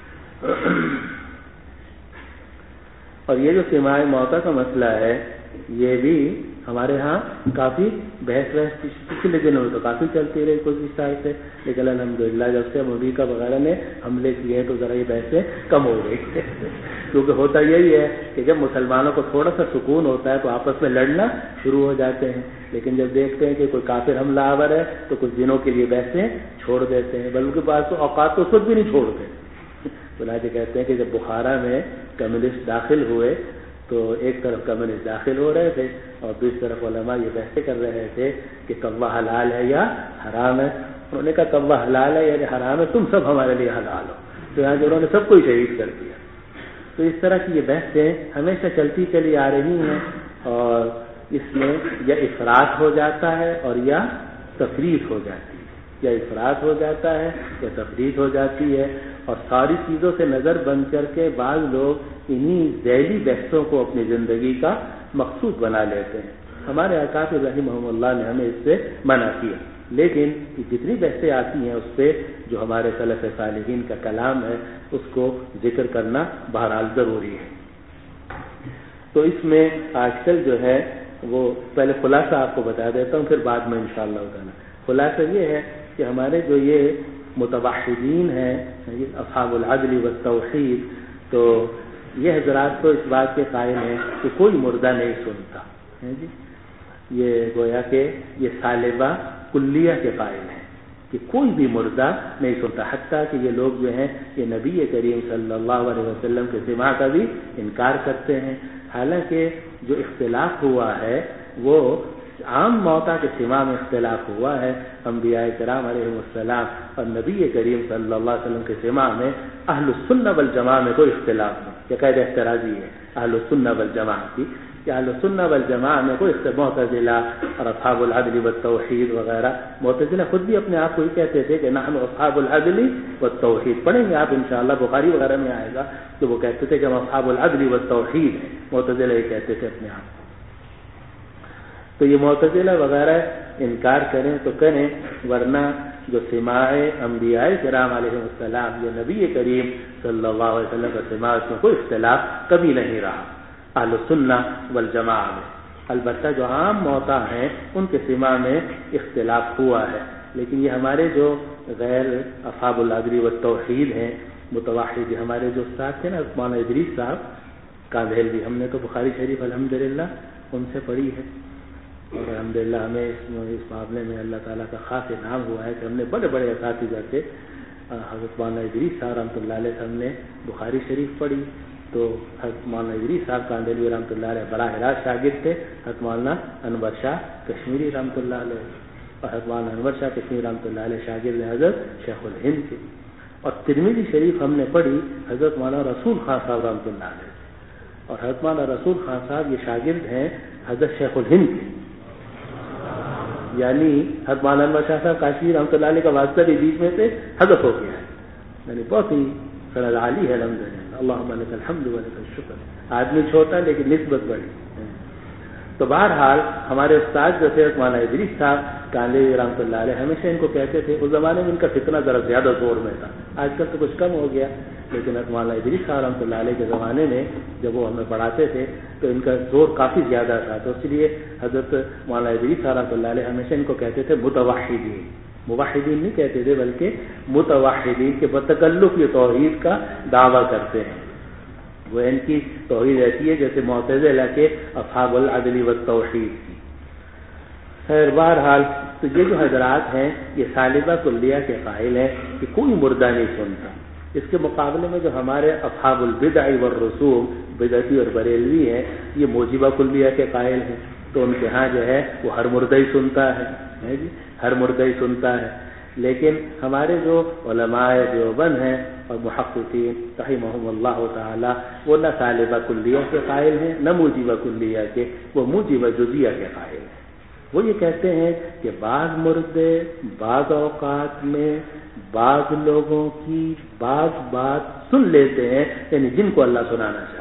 اور یہ جو سماع موتیٰ کا مسئلہ ہے یہ بھی ہمارے ہاں کافی بحث پچھلے دنوں میں تو کافی چلتی رہی کوشش سال سے، لیکن الحمدللہ جب سے امریکہ وغیرہ نے حملے کیے تو ذرا یہ بحثیں کم ہو گئی. کیونکہ ہوتا یہی ہے کہ جب مسلمانوں کو تھوڑا سا سکون ہوتا ہے تو آپس میں لڑنا شروع ہو جاتے ہیں، لیکن جب دیکھتے ہیں کہ کوئی کافر حملہ آور ہے تو کچھ دنوں کے لیے بحثیں چھوڑ دیتے ہیں، بلکہ بعض تو اوقات تو خود بھی نہیں چھوڑتے. چنانچہ کہتے ہیں کہ جب بخارا میں کمیونسٹ داخل ہوئے تو ایک طرف کمیونسٹ داخل ہو رہے تھے اور دوسری طرف علماء یہ بحثیں کر رہے تھے کہ قوا حلال ہے یا حرام ہے. انہوں نے کہا قوا حلال ہے یعنی حرام ہے، تم سب ہمارے لیے حلال ہو. تو یہاں انہوں نے سب کو شہید کر دیا. تو اس طرح کی یہ بحثیں ہمیشہ چلتی چلی آ رہی ہیں اور اس میں یا افراط ہو جاتا ہے اور یا تفریط ہو جاتی ہے، یا افراط ہو جاتا ہے یا تفریط ہو جاتی ہے. اور ساری چیزوں سے نظر بند کر کے بعض لوگ انہی ذیلی بحثوں کو اپنی زندگی کا مقصود بنا لیتے ہیں. ہمارے اکابر رحمہم اللہ نے ہمیں اس سے منع کیا، لیکن جتنی بحثیں آتی ہیں اس پہ جو ہمارے سلف صالحین کا کلام ہے اس کو ذکر کرنا بہرحال ضروری ہے. تو اس میں آج کل جو ہے وہ پہلے خلاصہ آپ کو بتا دیتا ہوں، پھر بعد میں انشاءاللہ تعالی. خلاصہ یہ ہے کہ ہمارے جو یہ متوحدین ہیں اصحاب العدل والتوحید، تو یہ حضرات تو اس بات کے قائل ہیں کہ کوئی مردہ نہیں سنتا ہے جی. یہ گویا کہ یہ سالبہ کلیہ کے قائل ہیں کہ کوئی بھی مردہ نہیں سنتا، حتیٰ کہ یہ لوگ جو ہیں یہ نبی کریم صلی اللہ علیہ وسلم کے سماع کا بھی انکار کرتے ہیں. حالانکہ جو اختلاف ہوا ہے وہ عام موتا کے سماع میں اختلاف ہوا ہے. انبیاء کرام علیہ السلام اور نبی کریم صلی اللہ علیہ وسلم کے سماع میں اہل السنہ والجماعہ میں کوئی اختلاف نہیں. یہ قید احترازی ہے اہل السنہ والجماعہ کی کہ اہل السنہ والجماعہ میں کوئی معتزلہ اور اصحاب العدل والتوحید وغیرہ. معتزلہ خود بھی اپنے آپ کو ہی کہتے تھے کہ نحن اصحاب العدل والتوحید. پڑھیں گے آپ انشاءاللہ بخاری وغیرہ میں آئے گا کہ وہ کہتے تھے کہ ہم اصحاب العدل والتوحید ہیں. معتزلہ یہ کہتے تھے اپنے آپ. تو یہ معتزلہ وغیرہ انکار کریں تو کریں، ورنہ جو سماع انبیاء کرام علیہ السلام یہ نبی کریم صلی اللہ علیہ وسلم کا سماع اس میں کوئی اختلاف کبھی نہیں رہا اہل السنہ والجماعہ میں. البتہ جو عام موتا ہیں ان کے سماع میں اختلاف ہوا ہے. لیکن یہ ہمارے جو غیر اصحاب العدل والتوحید ہیں متوحد، ہمارے جو استاد تھے نا مولانا ادریس صاحب کاندھیلوی، ہم نے تو بخاری شریف الحمدللہ ان سے پڑھی ہے اور الحمدللہ ہمیں اس معاملے میں اللہ تعالیٰ کا خاص انعام ہوا ہے کہ ہم نے بڑے بڑے اساتذہ سے حضرت مولانا ادریس صاحب رحمۃ اللہ علیہ سے ہم نے بخاری شریف پڑھی. تو حضرت مولانا ادریس صاحب کاندھیلوی رحمۃ اللہ علیہ براہ راست شاگرد تھے حضرت مولانا انور شاہ کشمیری رحمۃ اللہ علیہ، اور حضرت مولانا انور شاہ کشمیری رحمۃ اللہ علیہ شاگرد حضرت شیخ الہند کے. اور ترمذی شریف ہم نے پڑھی حضرت مولانا رسول خان صاحب رحمۃ اللہ علیہ، اور حضرت مولانا رسول خان صاحب یہ شاگرد ہیں حضرت شیخ الہند کے. یعنی حضرت مولانا انور شاہ صاحب کاشمی رحمۃ اللہ علیہ کا واسطہ بھی بیچ میں سے حذف ہو گیا ہے. یعنی بہت ہی سند عالی ہے الحمدللہ. اللہم لک الحمد و لک الشکر. آدمی چھوٹا لیکن نسبت بڑی. تو بہرحال ہمارے استاد جو تھے مولانا ادریس صاحب کاندھیلوی رحمۃ اللہ علیہ ہمیشہ ان کو کہتے تھے، اس زمانے میں ان کا فتنہ ذرا زیادہ زور میں تھا، آج کل تو کچھ کم ہو گیا، لیکن مولانا ادریس صاحب رحمۃ اللہ علیہ کے زمانے میں جب وہ ہمیں پڑھاتے تھے تو ان کا زور کافی زیادہ تھا. تو اس لیے حضرت مولانا ادریس صاحب رحمۃ اللہ علیہ ہمیشہ ان کو کہتے تھے متوحدین. موحدین نہیں کہتے تھے بلکہ متوحدین کے بتکلف یہ توحید کا دعویٰ کرتے ہیں. وہ ان کی توحید ایسی ہے جیسے معتزلہ کے اصحاب العدل والتوحید کی. خیر بہرحال تو یہ جو حضرات ہیں یہ سالبہ کلیہ کے قائل ہیں کہ کوئی مردہ نہیں سنتا. اس کے مقابلے میں جو ہمارے اصحاب البدع والرسوم بدعتی اور بریلوی ہیں یہ موجبہ کلیہ کے قائل ہیں. تو ان کے ہاں جو ہے وہ ہر مردہ ہی سنتا ہے جی، ہر مردہ ہی سنتا ہے. لیکن ہمارے جو علماء دیوبند ہیں اور محققین رحمہم اللہ تعالی وہ نہ سالبہ کلیہ کے قائل ہیں نہ موجبہ کلیہ کے، وہ موجبہ جزیہ کے قائل ہیں. وہ یہ کہتے ہیں کہ بعض مردے بعض اوقات میں بعض لوگوں کی بعض بات سن لیتے ہیں، یعنی جن کو اللہ سنانا چاہے.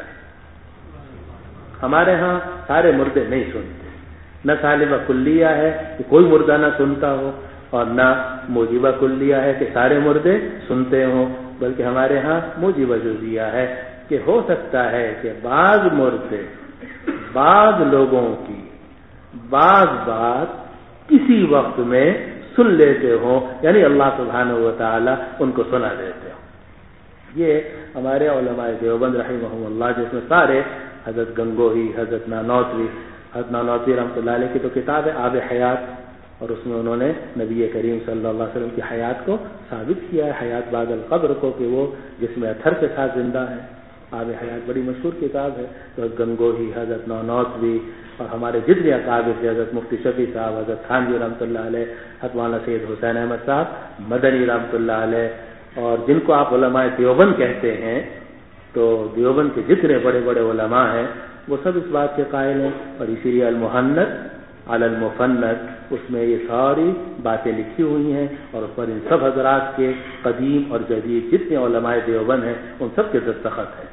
ہمارے ہاں سارے مردے نہیں سنتے. نہ سالبہ کلیہ ہے کہ کوئی مردہ نہ سنتا ہو، اور نہ موجبہ کلیہ ہے کہ سارے مردے سنتے ہوں، بلکہ ہمارے ہاں موجبہ جزیہ ہے کہ ہو سکتا ہے کہ بعض مردے بعض لوگوں کی بعض بات کسی وقت میں سن لیتے ہوں، یعنی اللہ سبحانہ و تعالی ان کو سنا دیتے ہوں. یہ ہمارے علماء دیوبند رحمہم اللہ جس میں سارے حضرت گنگوہی، حضرت نانوتوی رحمۃ اللہ علیہ کی تو کتاب ہے آب حیات، اور اس میں انہوں نے نبی کریم صلی اللہ علیہ وسلم کی حیات کو ثابت کیا ہے، حیات بعد القبر کو، کہ وہ جس میں اثر کے ساتھ زندہ ہے۔ آب حیات بڑی مشہور کتاب ہے، تو گنگوہی، حضرت نونوتوی اور ہمارے جتنے اکابر تھے، حضرت مفتی شفیع صاحب، حضرت خانوی رحمۃ اللہ علیہ، حضرت مولانا سید حسین احمد صاحب مدنی رحمۃ اللہ علیہ، اور جن کو آپ علماء دیوبند کہتے ہیں، تو دیوبند کے جتنے بڑے بڑے علماء ہیں وہ سب اس بات کے قائل ہیں، اور اسی لیے المحند علی المفند اس میں یہ ساری باتیں لکھی ہوئی ہیں، اور اس پر ان سب حضرات کے قدیم اور جدید جتنے علماء دیوبند ہیں ان سب کے دستخط ہیں۔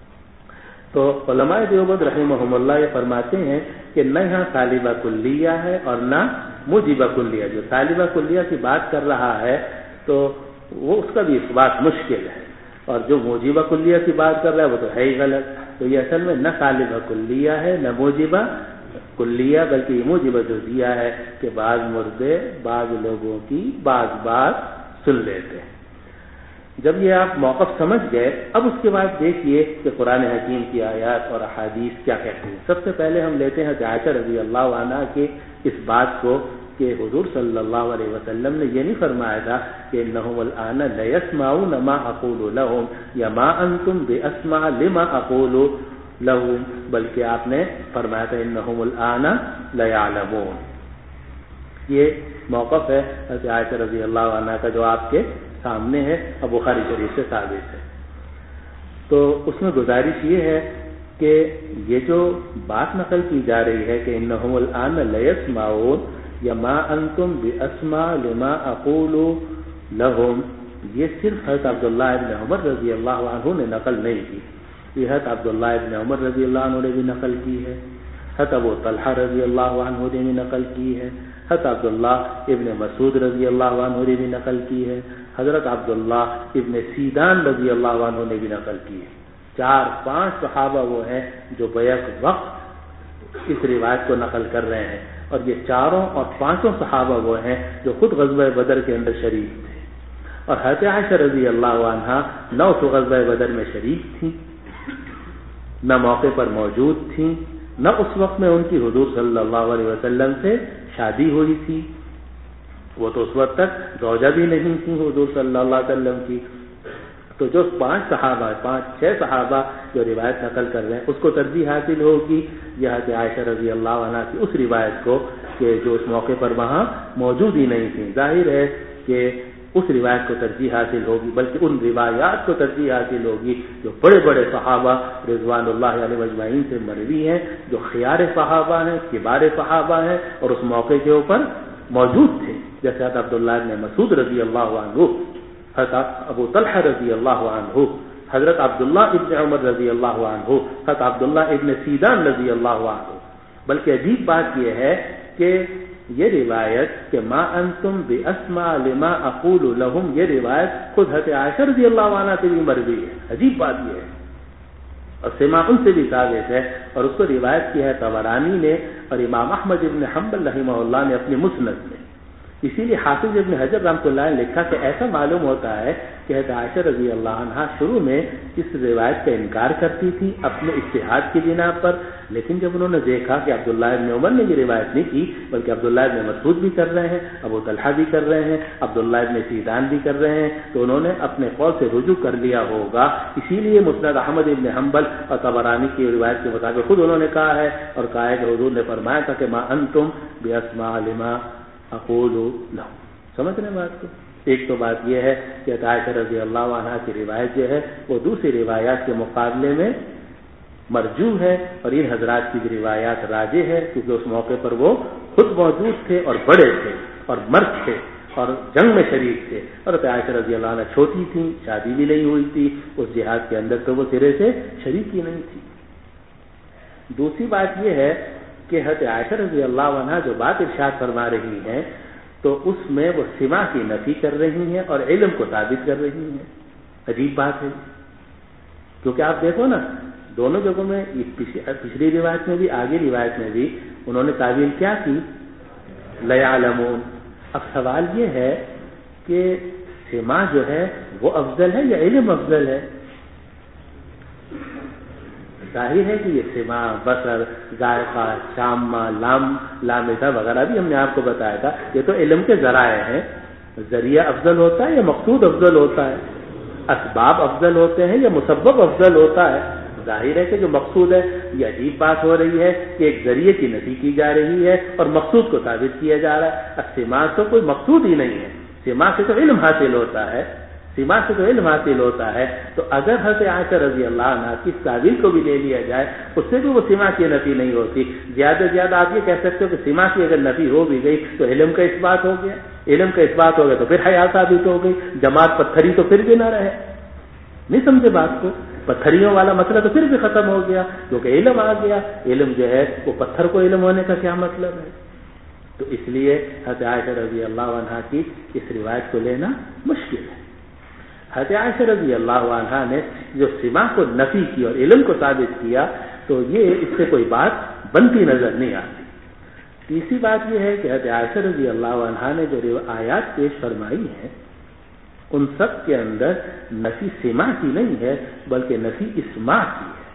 تو علماء دیوبند رحمہم اللہ یہ فرماتے ہیں کہ نہ یہاں طالبہ کلیہ ہے اور نہ موجبہ کلیہ۔ جو طالبہ کلیہ کی بات کر رہا ہے تو وہ اس کا بھی اس بات مشکل ہے، اور جو موجبہ کلیہ کی بات کر رہا ہے وہ تو ہے ہی غلط۔ تو یہ اصل میں نہ طالبہ کلیہ ہے نہ موجبہ کلیہ، بلکہ یہ موجبہ جزیہ ہے کہ بعض مردے بعض لوگوں کی بعض بات سن لیتے ہیں۔ جب یہ آپ موقف سمجھ گئے، اب اس کے بعد دیکھیے کہ قرآن حکیم کی آیات اور احادیث کیا کہتے ہیں۔ سب سے پہلے ہم لیتے ہیں عائشہ رضی اللہ عنہا کے اس بات کو کہ حضور صلی اللہ علیہ وسلم نے یہ نہیں فرمایا تھا کہ انہم الآن لیسمعون ما اقول لهم یا ما انتم باسمع لما اقول لهم، بلکہ آپ نے فرمایا تھا انہم الآن لیعلمون۔ یہ موقف ہے حضرت عائشہ رضی اللہ عنہا کا جو آپ کے سامنے ہے، اور بخاری شریف سے ثابت ہے۔ تو اس میں گزارش یہ ہے کہ یہ جو بات نقل کی جا رہی ہے کہ انہم الآن لیسمعون یا ما انتم باسمع لما اقول لهم، یہ صرف حضرت عبداللہ ابن عمر رضی اللہ عنہ نے نقل نہیں کی، یہ حضرت عبداللہ ابن عمر رضی اللہ عنہ نے بھی نقل کی ہے، حضرت ابو طلحہ رضی اللہ عنہ نے بھی نقل کی ہے، حضرت عبداللہ ابن مسعود رضی اللہ عنہ نے بھی نقل کی ہے، حضرت عبداللہ ابن سیدان رضی اللہ عنہ نے بھی نقل کی ہے۔ 4-5 صحابہ وہ ہیں جو بیک وقت اس روایت کو نقل کر رہے ہیں، اور یہ 4 اور 5 صحابہ وہ ہیں جو خود غزوہ بدر کے اندر شریک تھے، اور حضرت عائشہ رضی اللہ عنہا نہ اس غزوہ بدر میں شریک تھیں، نہ موقع پر موجود تھیں، نہ اس وقت میں ان کی حضور صلی اللہ علیہ وسلم سے شادی ہوئی تھی، وہ تو اس وقت تک زوجہ بھی نہیں تھی حضور صلی اللہ علیہ وسلم کی۔ تو جو 5-6 صحابہ جو روایت نقل کر رہے ہیں اس کو ترجیح حاصل ہوگی یہ حضرت عائشہ رضی اللہ عنہا کی اس روایت کو کہ جو اس موقع پر وہاں موجود ہی نہیں تھی۔ ظاہر ہے کہ اس روایت کو ترجیح حاصل ہوگی، بلکہ ان روایات کو ترجیح حاصل ہوگی جو بڑے بڑے صحابہ رضوان اللہ علیہ مجمعین سے مروی ہیں، جو خیار صحابہ ہیں، کبار صحابہ ہیں، اور اس موقع کے اوپر موجود تھے، جیسے حضرت عبداللہ ابن مسعود رضی اللہ عنہ، حضرت ابو طلحہ رضی اللہ عنہ، حضرت عبداللہ ابن عمر رضی اللہ عنہ، حضرت عبداللہ ابن سیدان رضی اللہ عنہ۔ بلکہ عجیب بات یہ ہے کہ یہ روایت کہ ما انتم باسمع لما اقول لهم، یہ روایت خود حضرت عائشہ رضی اللہ عنہ سے بھی مروی ہے۔ عجیب بات یہ ہے، اور سما ان سے بھی ثابت ہے، اور اس کو روایت کی ہے طبرانی نے اور امام احمد ابن حنبل رحمہ اللہ نے اپنے مسند میں۔ اسی لیے حافظ ابن حجر رحمۃ اللہ نے لکھا کہ ایسا معلوم ہوتا ہے کہ حضرت عائشہ رضی اللہ عنہا شروع میں اس روایت کا انکار کرتی تھی اپنے اجتہاد کی بنا پر، لیکن جب انہوں نے دیکھا کہ عبداللہ ابن عمر نے یہ روایت نہیں کی بلکہ عبداللہ ابن مسعود بھی کر رہے ہیں، ابو طلحہ بھی کر رہے ہیں، عبداللہ ابن سیدان بھی کر رہے ہیں، تو انہوں نے اپنے قول سے رجوع کر لیا ہوگا۔ اسی لیے مسند احمد ابن حنبل اور طبرانی کی روایت کے مطابق خود انہوں نے کہا ہے اور کہا ہے کہ حضور نے فرمایا تھا کہ ما انتم باسمع لما اقول لهم۔ سمجھ رہے ہیں بات کو؟ ایک تو بات یہ ہے کہ عائشہ رضی اللہ عنہا کی روایت جو ہے وہ دوسری روایات کے مقابلے میں مرجوح ہے، اور ان حضرات کی بھی روایات راجح ہے کیونکہ اس موقع پر وہ خود موجود تھے اور بڑے تھے اور مرد تھے اور جنگ میں شریک تھے، اور عائشہ رضی اللہ عنہ چھوٹی تھیں، شادی بھی نہیں ہوئی تھی، اس جہاد کے اندر تو وہ سرے سے شریک ہی نہیں تھی۔ دوسری بات یہ ہے کہ حضرت عائشہ رضی اللہ عنہ جو بات ارشاد فرما رہی ہیں تو اس میں وہ سماع کی نفی کر رہی ہیں اور علم کو ثابت کر رہی ہیں۔ عجیب بات ہے، کیونکہ آپ دیکھو نا دونوں جگہوں میں، پچھلی روایت میں بھی آگے روایت میں بھی انہوں نے تعویل کیا کی؟ لیعلمون۔ اب سوال یہ ہے کہ سماع جو ہے وہ افضل ہے یا علم افضل ہے؟ ظاہر ہے کہ یہ سماع، بصر، ذائقہ، شامہ، لامسہ وغیرہ بھی ہم نے آپ کو بتایا تھا، یہ تو علم کے ذرائع ہیں. ذریعہ افضل ہوتا ہے یا مقصود افضل ہوتا ہے؟ اسباب افضل ہوتے ہیں یا مسبب افضل ہوتا ہے؟ ظاہر ہے کہ جو مقصود ہے، یہ عجیب بات ہو رہی ہے کہ ایک ذریعے کی نفی کی جا رہی ہے اور مقصود کو ثابت کیا جا رہا ہے. سماع تو کوئی مقصود ہی نہیں ہے، سماع سے تو علم حاصل ہوتا ہے، سماع سے تو علم حاصل ہوتا ہے. تو اگر حضرت عائشہ رضی اللہ عنہا کی تعبیر کو بھی لے لیا جائے، اس سے بھی وہ سماع کی نفی نہیں ہوتی. زیادہ سے زیادہ آپ یہ کہہ سکتے ہو کہ سماع کی اگر نفی ہو بھی گئی تو علم کا اس بات ہو گیا، علم کا اس بات ہو گیا تو پھر حیا ثابت ہو گئی. جماعت پتھری تو پھر بھی نہ رہے. نہیں سمجھے بات کو؟ پتھریوں والا مسئلہ تو پھر بھی ختم ہو گیا کیونکہ علم آ گیا. علم جو ہے وہ پتھر کو علم ہونے کا کیا مطلب ہے؟ تو اس لیے حضرت عائشہ رضی اللہ عنہا کی اس روایت کو لینا مشکل ہے. حضرت عائشہ رضی اللہ عنہا نے جو سماع کو نفی کی اور علم کو ثابت کیا تو یہ اس سے کوئی بات بنتی نظر نہیں آتی. تیسری بات یہ ہے کہ حضرت عائشہ رضی اللہ عنہا نے جو آیات پیش فرمائی ہیں ان سب کے اندر نفی سماع کی نہیں ہے بلکہ نفی اسماع کی ہے.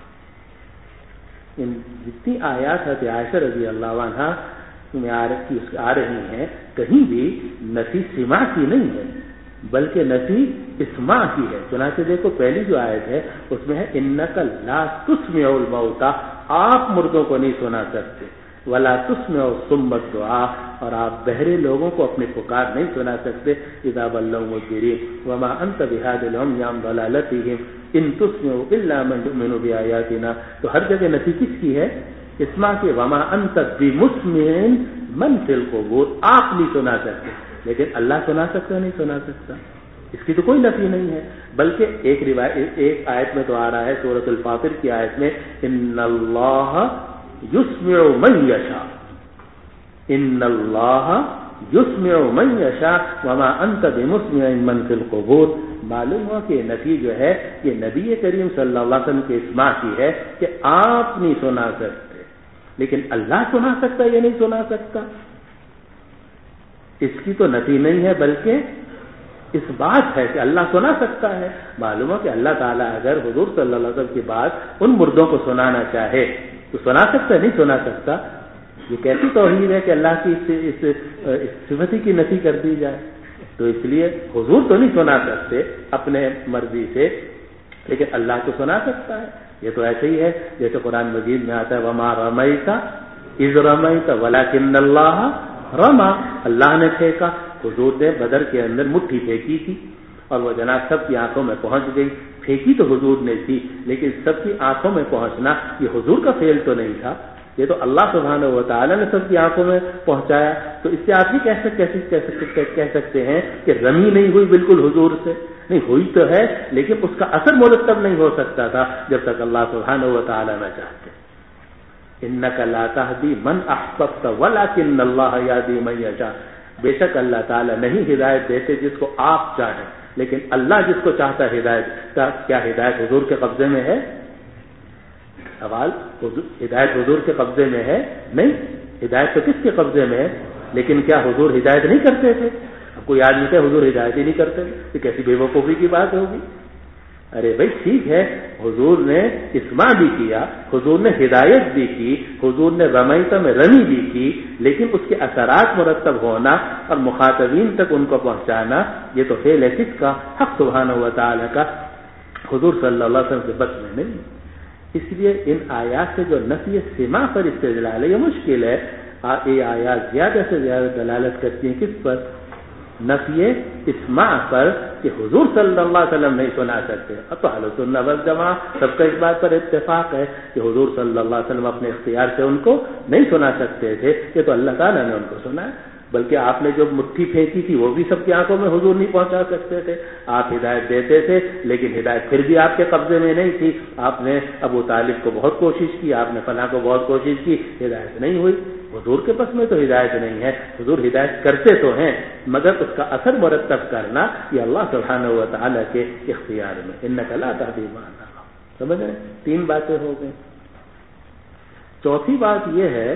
ان جتنی آیات حضرت عائشہ رضی اللہ عنہا میں آ رہی ہیں کہیں بھی نفی سماع کی نہیں ہے بلکہ نفی اسماع کی ہے. چنانچہ دیکھو پہلی جو آیت ہے اس میں ہے انک لا تسمع الموتى، آپ مردوں کو نہیں سنا سکتے، ولا تسمع الصم الدعاء، اور آپ بہرے لوگوں کو اپنے پکار نہیں سنا سکتے. اذا بلغوا مدبرین وما انت بهاد العمي عن ضلالتهم ان تسمع الا من يؤمن بآياتنا. تو ہر جگہ نفی کس کی ہے؟ اسماع کی. وما انت بمسمع من في القبور، آپ نہیں سنا سکتے لیکن اللہ سنا سکتا نہیں سنا سکتا، اس کی تو کوئی نفی نہیں ہے. بلکہ ایک آیت میں تو آ رہا ہے سورۃ الفاطر کی آیت میں ان اللہ یسمع من یشاء، ان اللہ یسمع من یشاء وما انت بمسمع من فی القبور. معلوم ہوا کہ نفی جو ہے یہ نبی کریم صلی اللہ علیہ وسلم کے اسماع کی ہے کہ آپ نہیں سنا سکتے لیکن اللہ سنا سکتا یہ نہیں سنا سکتا. اس کی تو نفی نہیں ہے بلکہ اس بات ہے کہ اللہ سنا سکتا ہے. معلوم ہو کہ اللہ تعالیٰ اگر حضور صلی اللہ علیہ وسلم کی بات ان مردوں کو سنانا چاہے تو سنا سکتا ہے نہیں سنا سکتا. یہ کیسی توحید ہے کہ اللہ کی اس صفتی کی نفی کر دی جائے. تو اس لیے حضور تو نہیں سنا سکتے اپنے مرضی سے لیکن اللہ تو سنا سکتا ہے. یہ تو ایسے ہی ہے جیسے قرآن مجید میں آتا ہے وما رمیت اذ رمیت ولکن اللہ رما، اللہ نے پھینکا. حضور نے بدر کے اندر مٹھی پھینکی تھی اور وہ جناب سب کی آنکھوں میں پہنچ گئی. پھینکی تو حضور نے تھی لیکن سب کی آنکھوں میں پہنچنا یہ حضور کا فعل تو نہیں تھا، یہ تو اللہ سبحانہ و تعالی نے سب کی آنکھوں میں پہنچایا. تو اس سے آپ یہ کہہ سکتے ہیں کہ رمی نہیں ہوئی بالکل حضور سے، نہیں ہوئی تو ہے لیکن اس کا اثر مرتب نہیں ہو سکتا تھا جب تک اللہ سبحانہ و تعالی نہ چاہتے. انک لا تہدی من احببت ولکن اللہ یہدی من یشاء. بے شک اللہ تعالی نہیں ہدایت دیتے جس کو آپ چاہیں لیکن اللہ جس کو چاہتا ہے ہدایت. کیا ہدایت حضور کے قبضے میں ہے؟ سوال. ہدایت حضور کے قبضے میں ہے؟ نہیں. ہدایت تو کس کے قبضے میں ہے؟ لیکن کیا حضور ہدایت نہیں کرتے تھے؟ اب کوئی آدمی کہ حضور ہدایت ہی نہیں کرتے تھے تو کیسی بے وقوفی کی بات ہوگی. ارے بھائی ٹھیک ہے حضور نے اسماع بھی کیا، حضور نے ہدایت بھی کی، حضور نے رمیت میں رمی بھی کی، لیکن اس کے اثرات مرتب ہونا اور مخاطبین تک ان کو پہنچانا یہ تو فعل ہے کس کا؟ حق سبحانہ و تعالی کا، حضور صلی اللہ علیہ وسلم کے بس میں نہیں. اس لیے ان آیات سے جو نفی سماع پر استدلال ہے یہ مشکل ہے. یہ آیات زیادہ سے زیادہ دلالت کرتی ہیں کس پر؟ نفی اسماع پر کہ حضور صلی اللہ علیہ وسلم نہیں سنا سکتے. اب تو اہل سنت والجماعہ سب کا اس بات پر اتفاق ہے کہ حضور صلی اللہ علیہ وسلم اپنے اختیار سے ان کو نہیں سنا سکتے تھے، یہ تو اللہ تعالیٰ نے ان کو سنا ہے. بلکہ آپ نے جو مٹھی پھینکی تھی وہ بھی سب کی آنکھوں میں حضور نہیں پہنچا سکتے تھے. آپ ہدایت دیتے تھے لیکن ہدایت پھر بھی آپ کے قبضے میں نہیں تھی. آپ نے ابو طالب کو بہت کوشش کی، آپ نے فلاں کو بہت کوشش کی، ہدایت نہیں ہوئی. حضور کے پاس میں تو ہدایت نہیں ہے. حضور ہدایت کرتے تو ہیں مگر اس کا اثر مرتب کرنا یہ اللہ سبحانہ و تعالیٰ کے اختیار میں. انک لا تہدی من احببت. سمجھ رہے ہیں؟ 3 باتیں ہو گئی. چوتھی بات یہ ہے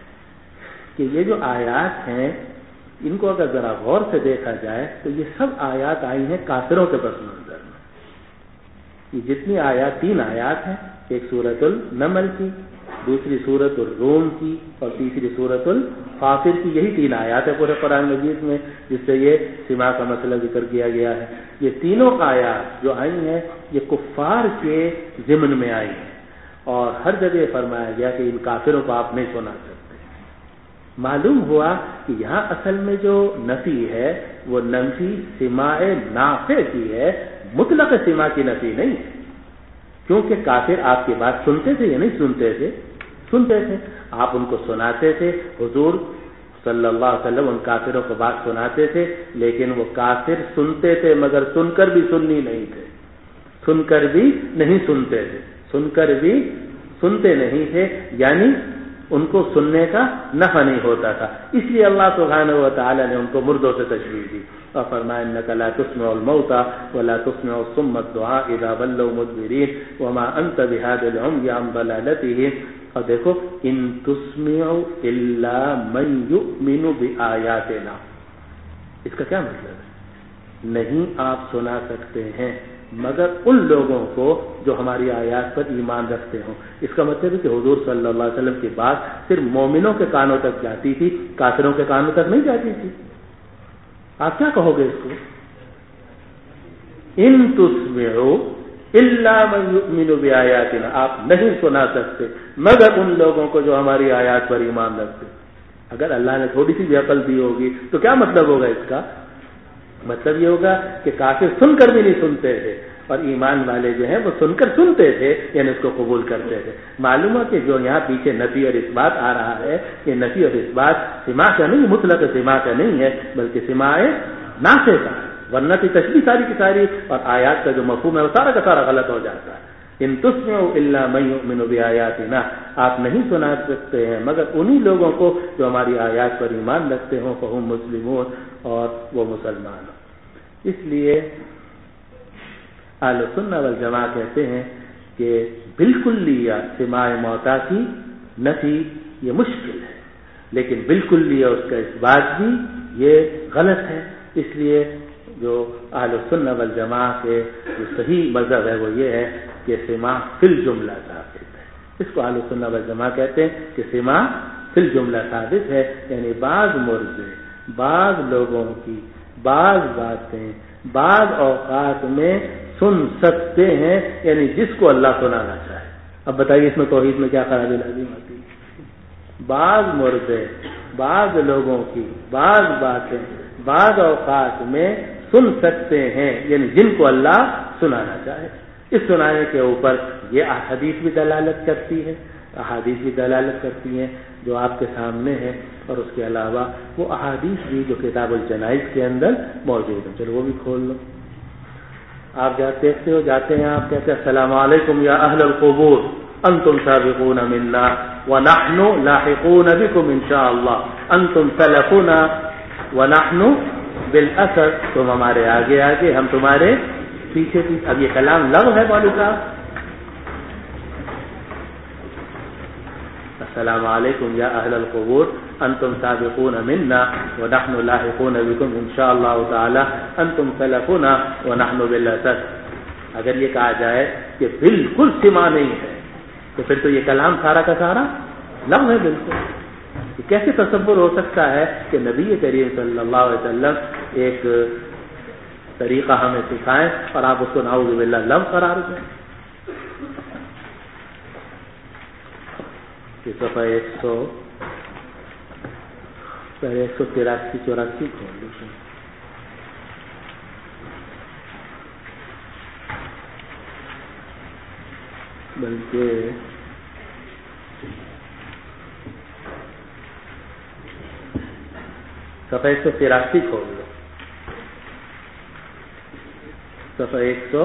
کہ یہ جو آیات ہیں ان کو اگر ذرا غور سے دیکھا جائے تو یہ سب آیات آئی ہیں کافروں کے پس منظر میں. یہ جتنی آیات 3 آیات ہیں ایک سورۃ النمل کی، دوسری سورۃ الروم کی اور تیسری سورۃ الفاطر کی. یہی 3 آیات ہے پورے قرآن مجید میں جس سے یہ سما کا مسئلہ ذکر کیا گیا ہے. یہ تینوں آیات جو آئی ہیں یہ کفار کے ضمن میں آئی ہیں اور ہر جگہ فرمایا گیا کہ ان کافروں کو آپ نہیں سنا سکتے. معلوم ہوا کہ یہاں اصل میں جو نفی ہے وہ نفی سماع نافع کی ہے، مطلق سماع کی نفی نہیں ہے، کیونکہ کافر آپ کی بات سنتے تھے یا نہیں سنتے تھے؟ سنتے تھے. آپ ان کو سناتے تھے، حضور صلی اللہ علیہ وسلم ان کافروں کو بات سناتے تھے، لیکن وہ کافر سنتے تھے مگر سن کر بھی سننی نہیں تھے، سن کر بھی نہیں سنتے تھے، سن کر بھی سنتے نہیں تھے، یعنی ان کو سننے کا نفع نہیں ہوتا تھا. اس لیے اللہ سبحانہ و تعالی نے ان کو مردوں سے تشبیہ دی اور فرمایا انک لا تسمع الموتى ولا تسمع الصم الدعاء اذا ولوا مدبرين وما انت بهاد العمي عن ضلالتهم. اور دیکھو ان تسمع الا من يؤمن بآياتنا، اس کا کیا مطلب ہے؟ نہیں آپ سنا سکتے ہیں مگر ان لوگوں کو جو ہماری آیات پر ایمان رکھتے ہوں. اس کا مطلب ہے کہ حضور صلی اللہ علیہ وسلم کی بات صرف مومنوں کے کانوں تک جاتی تھی، کافروں کے کانوں تک نہیں جاتی تھی. آپ کیا کہو گے اس کو؟ ان تسمعوا الا من یؤمن بآیاتنا، آپ نہیں سنا سکتے مگر ان لوگوں کو جو ہماری آیات پر ایمان رکھتے. اگر اللہ نے تھوڑی سی بھی عقل دی ہوگی تو کیا مطلب ہوگا اس کا؟ مطلب یہ ہوگا کہ کافر سن کر بھی نہیں سنتے تھے اور ایمان والے جو ہیں وہ سن کر سنتے تھے، یعنی اس کو قبول کرتے تھے. معلوم ہے کہ جو یہاں پیچھے نفی اور اس بات آ رہا ہے کہ نفی اور اس بات سماع کا نہیں، مطلق سماع کا نہیں ہے بلکہ سماع نافع کا ہے، ورنہ کی تشبیہ ساری کی ساری اور آیات کا جو مفہوم ہے وہ سارا کا سارا غلط ہو جاتا ہے. ان تسمعوا الا من یؤمن بآیاتنا، آپ نہیں سنا سکتے ہیں مگر انہی لوگوں کو جو ہماری آیات پر ایمان رکھتے ہوں، فہم مسلمون، اور وہ مسلمان. اس لیے اہل سنہ والجماعہ کہتے ہیں کہ بالکل لیا سماع موتا کی نفی یہ مشکل ہے، لیکن بالکل لیا اس کا اس بات بھی یہ غلط ہے. اس لیے جو اہل سنہ والجماعہ کے جو صحیح مذہب ہے وہ یہ ہے کہ سماع فی الجملہ ثابت ہے. اس کو اہل سنہ والجماعہ کہتے ہیں کہ سماع فی الجملہ ثابت ہے، یعنی بعض مردے، بعض لوگوں کی بعض باتیں بعض اوقات میں سن سکتے ہیں، یعنی جس کو اللہ سنانا چاہے. اب بتائیے اس میں توحید میں کیا خرابی لازم آتی ہے؟ بعض مردے، بعض لوگوں کی بعض باتیں بعض اوقات میں سن سکتے ہیں، یعنی جن کو اللہ سنانا چاہے. اس سنانے کے اوپر یہ احادیث بھی دلالت کرتی ہے، احادیث بھی دلالت کرتی ہیں جو آپ کے سامنے ہے، اور اس کے علاوہ وہ احادیث بھی جو کتاب الجنائز کے اندر موجود ہیں. چلو وہ بھی کھول لو. آپ دیکھتے ہو، جاتے ہیں آپ کہتے ہیں السلام علیکم یا اہل القبور انتم سابقون منا ونحن لاحقون بكم انشاءاللہ انتم سلفنا ونحن بالاثر، تم ہمارے آگے آگے ہم تمہارے پیچھے پیچھے. اب یہ کلام لغو ہے مولوی صاحب. السلام علیکم یا اہل القبور انتم سابقون منا ونحن لاحقون بكم انشاءاللہ تعالی انتم سلفنا ونحن بالاثر. اگر یہ کہا جائے کہ بالکل سماع نہیں ہے تو پھر تو یہ کلام سارا کا سارا لغو ہے بالکل. یہ کیسے تصور ہو سکتا ہے کہ نبی کریم صلی اللہ علیہ وسلم ایک طریقہ ہمیں سکھائیں اور آپ اس کو نعوذ باللہ لغو قرار دیں. صفحہ 183-84 کھول لیجیے. بلکہ صفحہ 183 کھول لو. صفحہ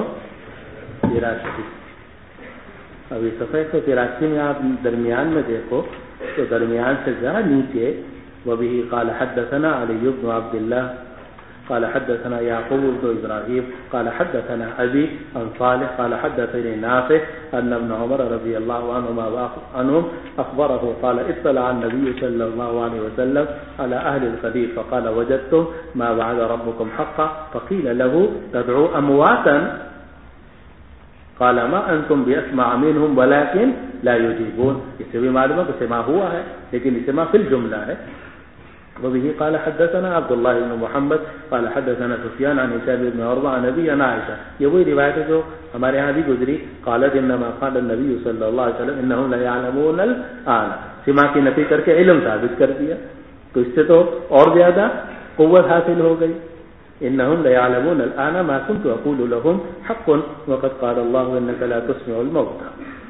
183. ابھی صفحہ 183 میں آپ درمیان میں دیکھو تو درمیان سے ذرا نیچے وبه قال حدثنا علی بن عبد الله قال حدثنا يعقوب بن ابراهيم قال حدثنا ابي عن صالح قال حدثني نافع ان ابن عمر رضي الله عنهما اخبره قال اطلع النبي صلى الله عليه وسلم على اهل الخدير فقال وجدتم ما وعد ربكم حقا فقيل له تدعو امواتا. قال ما انتم باسمع منهم ولكن لا يجيبون، اس سے بھی معلوم ہے کہ سماع ہوا ہے لیکن سماع فی الجملہ ہے. وبه قال حدثنا عبد الله بن محمد قال حدثنا سفيان عن هشام بن عروة عن ابي عائشة. یہ وہی روایت ہے جو ہمارے ہاں بھی گزری. قالت انما قال النبي صلی اللہ علیہ وسلم انهم لا يعلمون الان، سماع کی نفی کر کے علم ثابت کر دیا، تو اس سے تو اور زیادہ قوت حاصل ہو گئی. انهم لا يعلمون الان ما كنت اقول لهم حق وقد قال الله انك لا تسمع الموتى.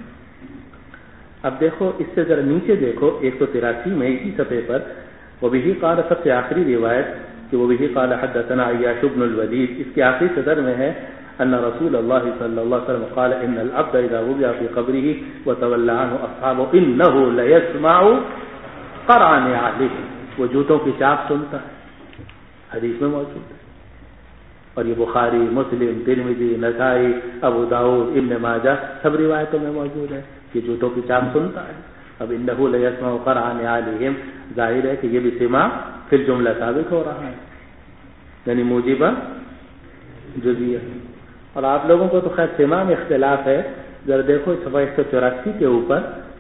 اب دیکھو اس سے ذرا نیچے دیکھو 183 میں اسی صفحے پر وبه قال، سب سے آخری روایت کہ وبه قال حدثنا عياش بن الوليد، اس کے آخری صدر میں ہے ان رسول اللہ صلی اللہ علیہ وسلم قال ان العبد اذا وضع في قبره وتولى عنه اصحابه انه ليسمع قرع نعاله، وہ جوتوں کی چاپ سنتا ہے، حدیث میں موجود ہے. اور یہ بخاری، مسلم، ترمذی، نسائی، ابو داؤد، ابن ماجہ سب روایتوں میں موجود ہے کہ جوتوں کی چاپ سنتا ہے. اب انہ لیسمع قرع نعالہم، ظاہر ہے کہ یہ بھی سماع پھر جملہ ثابت ہو رہا ہے، یعنی موجبہ جزیہ. اور آپ لوگوں کو تو خیر سماع میں اختلاف ہے، ذرا دیکھو صفحہ 184 کے اوپر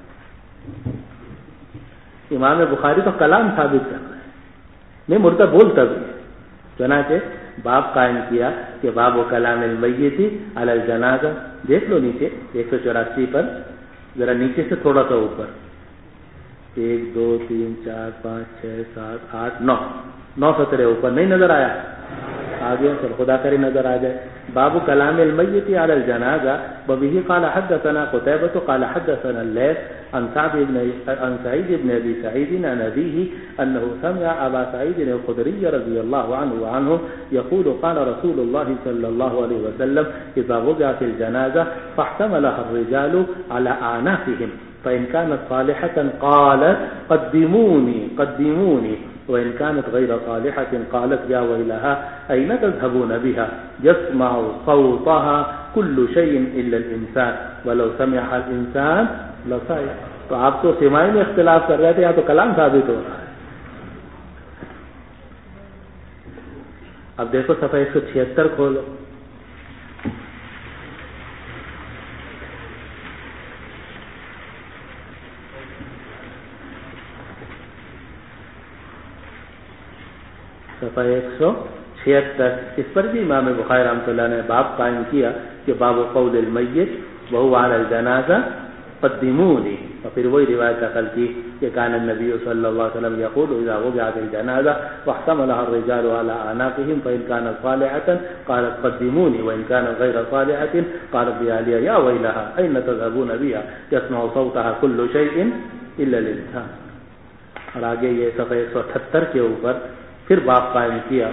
امام بخاری تو کلام ثابت کر رہے ہیں، نہیں مردہ بولتا بھی ہے. چنانچہ باب قائم کیا کہ باب و کلام المیت علی الجنازہ. دیکھ لو نیچے 184 پر، ذرا نیچے سے تھوڑا سا اوپر، 1 2 3 4 5 6 7 8 9 سطرے اوپر نہیں نظر آیا؟ آگے سر خدا کرے نظر آ جائے. باب کلام المیت علی الجنازہ. وبه قال حدثنا قتيبة قال حدثنا الليث عن سعيد بن ابي سعيد عن ابيه انه سمع ابا سعيد الخدري رضي الله عنه وعنه يقول قال رسول الله صلى الله عليه وسلم اذا وضعت الجنازة فاحتملها الرجال على اعناقهم فان كانت صالحة قالت قدموني وإن كانت غير صالحة قالت يا ويلها أين تذهبون بها يسمع صوتها كل شيء إلا الإنسان ولو سمعها الإنسان لصعق. تو آپ تو سماعی میں اختلاف کر رہے تھے، یہاں تو کلام ثابت ہو رہا ہے. اب دیکھو صفحہ 176 کھولو. صفحہ 176 اس پر بھی امام بخاری رحمۃ اللہ نے باب قائم کیا کہ باب قول المیت وهو على الجنازہ قدمونی، اور پھر وہی روایت نقل کی کہ کان النبی صلی اللہ علیہ وسلم یقول اذا وضعت الجنازہ واحتملها الرجال على اعناقهم فان كانت صالحة قالت قدموني وان كانت غير صالحة قالت بأهلها يا ويلها اين تذهبون بها يسمع صوتها كل شيء الا الانسان. اور آگے یہ صفحہ 178 کے اوپر پھر باب قائم کیا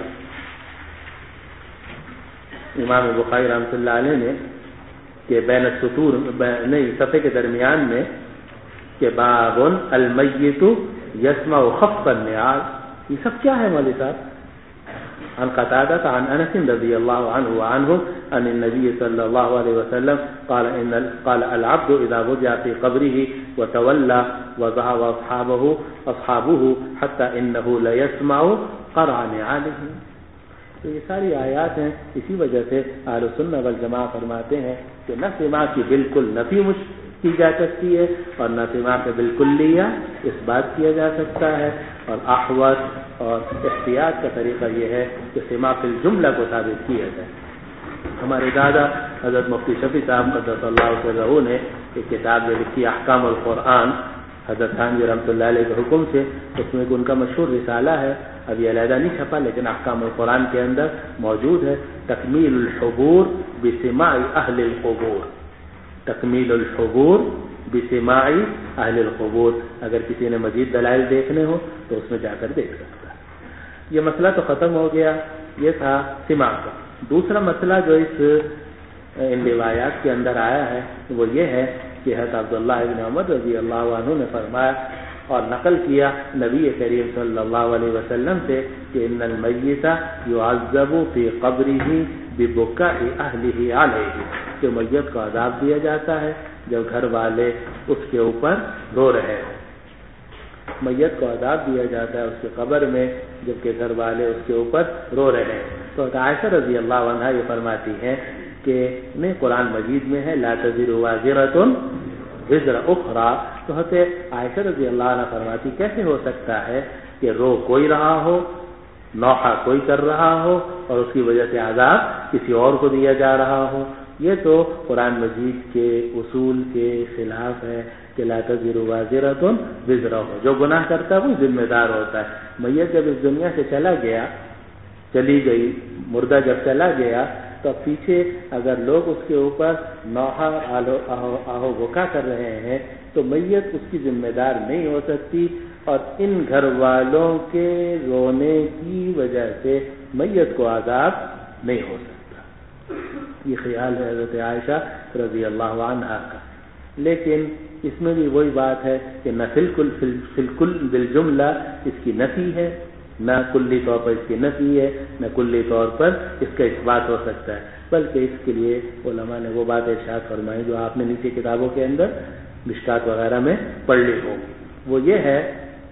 امام بخاری رحمۃ اللہ علیہ نے کہ بین السطور نہیں صفحے کے درمیان میں کہ باب المیت یسمع خفق النعال. یہ سب کیا ہے مولوی صاحب؟ عن قتادة عن انس رضی اللہ عنہ وعنہ ان النبی صلی اللہ علیہ وسلم قال العبد اذا وضع في قبره وتولى وذهب اصحابه حتى انه ليسمع قرع نعالهم. تو یہ ساری آیات ہیں. اسی وجہ سے اہل سنہ والجماعہ فرماتے ہیں کہ نہ سماع کی بالکل نفی کی جا سکتی ہے اور نہ سماع کے بالکلیہ اس بات کیا جا سکتا ہے. اور احوط اور احتیاط کا طریقہ یہ ہے کہ سماع فی الجملہ کو ثابت کیا جائے. ہمارے دادا حضرت مفتی شفیع صاحب قدس اللہ سرہ نے ایک کتاب لکھی احکام القرآن حضرت تھانوی رحمۃ اللہ علیہ کے حکم سے. اس میں ان کا مشہور رسالہ ہے، ابھی علیحدہ نہیں چھپا لیکن احکام القرآن کے اندر موجود ہے. تکمیل الحبور بسماع اہل القبور. تکمیل الحبور بسماع اہل القبور. اگر کسی نے مزید دلائل دیکھنے ہو تو اس میں جا کر دیکھ سکتا ہے. یہ مسئلہ تو ختم ہو گیا، یہ تھا سماع کا. دوسرا مسئلہ جو ان روایات کے اندر آیا ہے وہ یہ ہے کہ حضرت عبداللہ ابن عمر رضی اللہ عنہ نے فرمایا اور نقل کیا نبی کریم صلی اللہ علیہ وسلم سے کہ ان المیت یعذب فی قبرہ ببکاء اہلہ علیہ، کہ میت کو عذاب دیا جاتا ہے جب گھر والے اس کے اوپر رو رہے ہیں. میت کو عذاب دیا جاتا ہے اس کے قبر میں جبکہ گھر والے اس کے اوپر رو رہے ہیں. تو عائشہ رضی اللہ عنہا یہ فرماتی ہیں کہ نہیں قرآن مجید میں ہے لا تزر وازرۃ وزر اخرى، تو حضرت عائشہ رضی اللہ عنہ فرماتی کیسے ہو سکتا ہے کہ رو کوئی رہا ہو، نوحہ کوئی کر رہا ہو اور اس کی وجہ سے عذاب کسی اور کو دیا جا رہا ہو؟ یہ تو قرآن مجید کے اصول کے خلاف ہے کہ لا تزر وازرۃ وزر اخرى، جو گناہ کرتا ہے وہ ذمہ دار ہوتا ہے۔ میت جب اس دنیا سے چلی گئی، مردہ جب چلا گیا تو پیچھے اگر لوگ اس کے اوپر نوحہ آہو بکا کر رہے ہیں تو میت اس کی ذمہ دار نہیں ہو سکتی، اور ان گھر والوں کے رونے کی وجہ سے میت کو عذاب نہیں ہو سکتا۔ یہ خیال ہے حضرت عائشہ رضی اللہ عنہا کا۔ لیکن اس میں بھی وہی بات ہے کہ نہ بالکل بالجملہ اس کی نفی ہے، نہ کلی طور پر اس کی نفی ہے، نہ کلی طور پر اس کا اثبات ہو سکتا ہے، بلکہ اس کے لیے علماء نے وہ بات ارشاد فرمائی جو آپ نے نیچے کتابوں کے اندر مشکات وغیرہ میں پڑھ لی ہوگی۔ وہ یہ ہے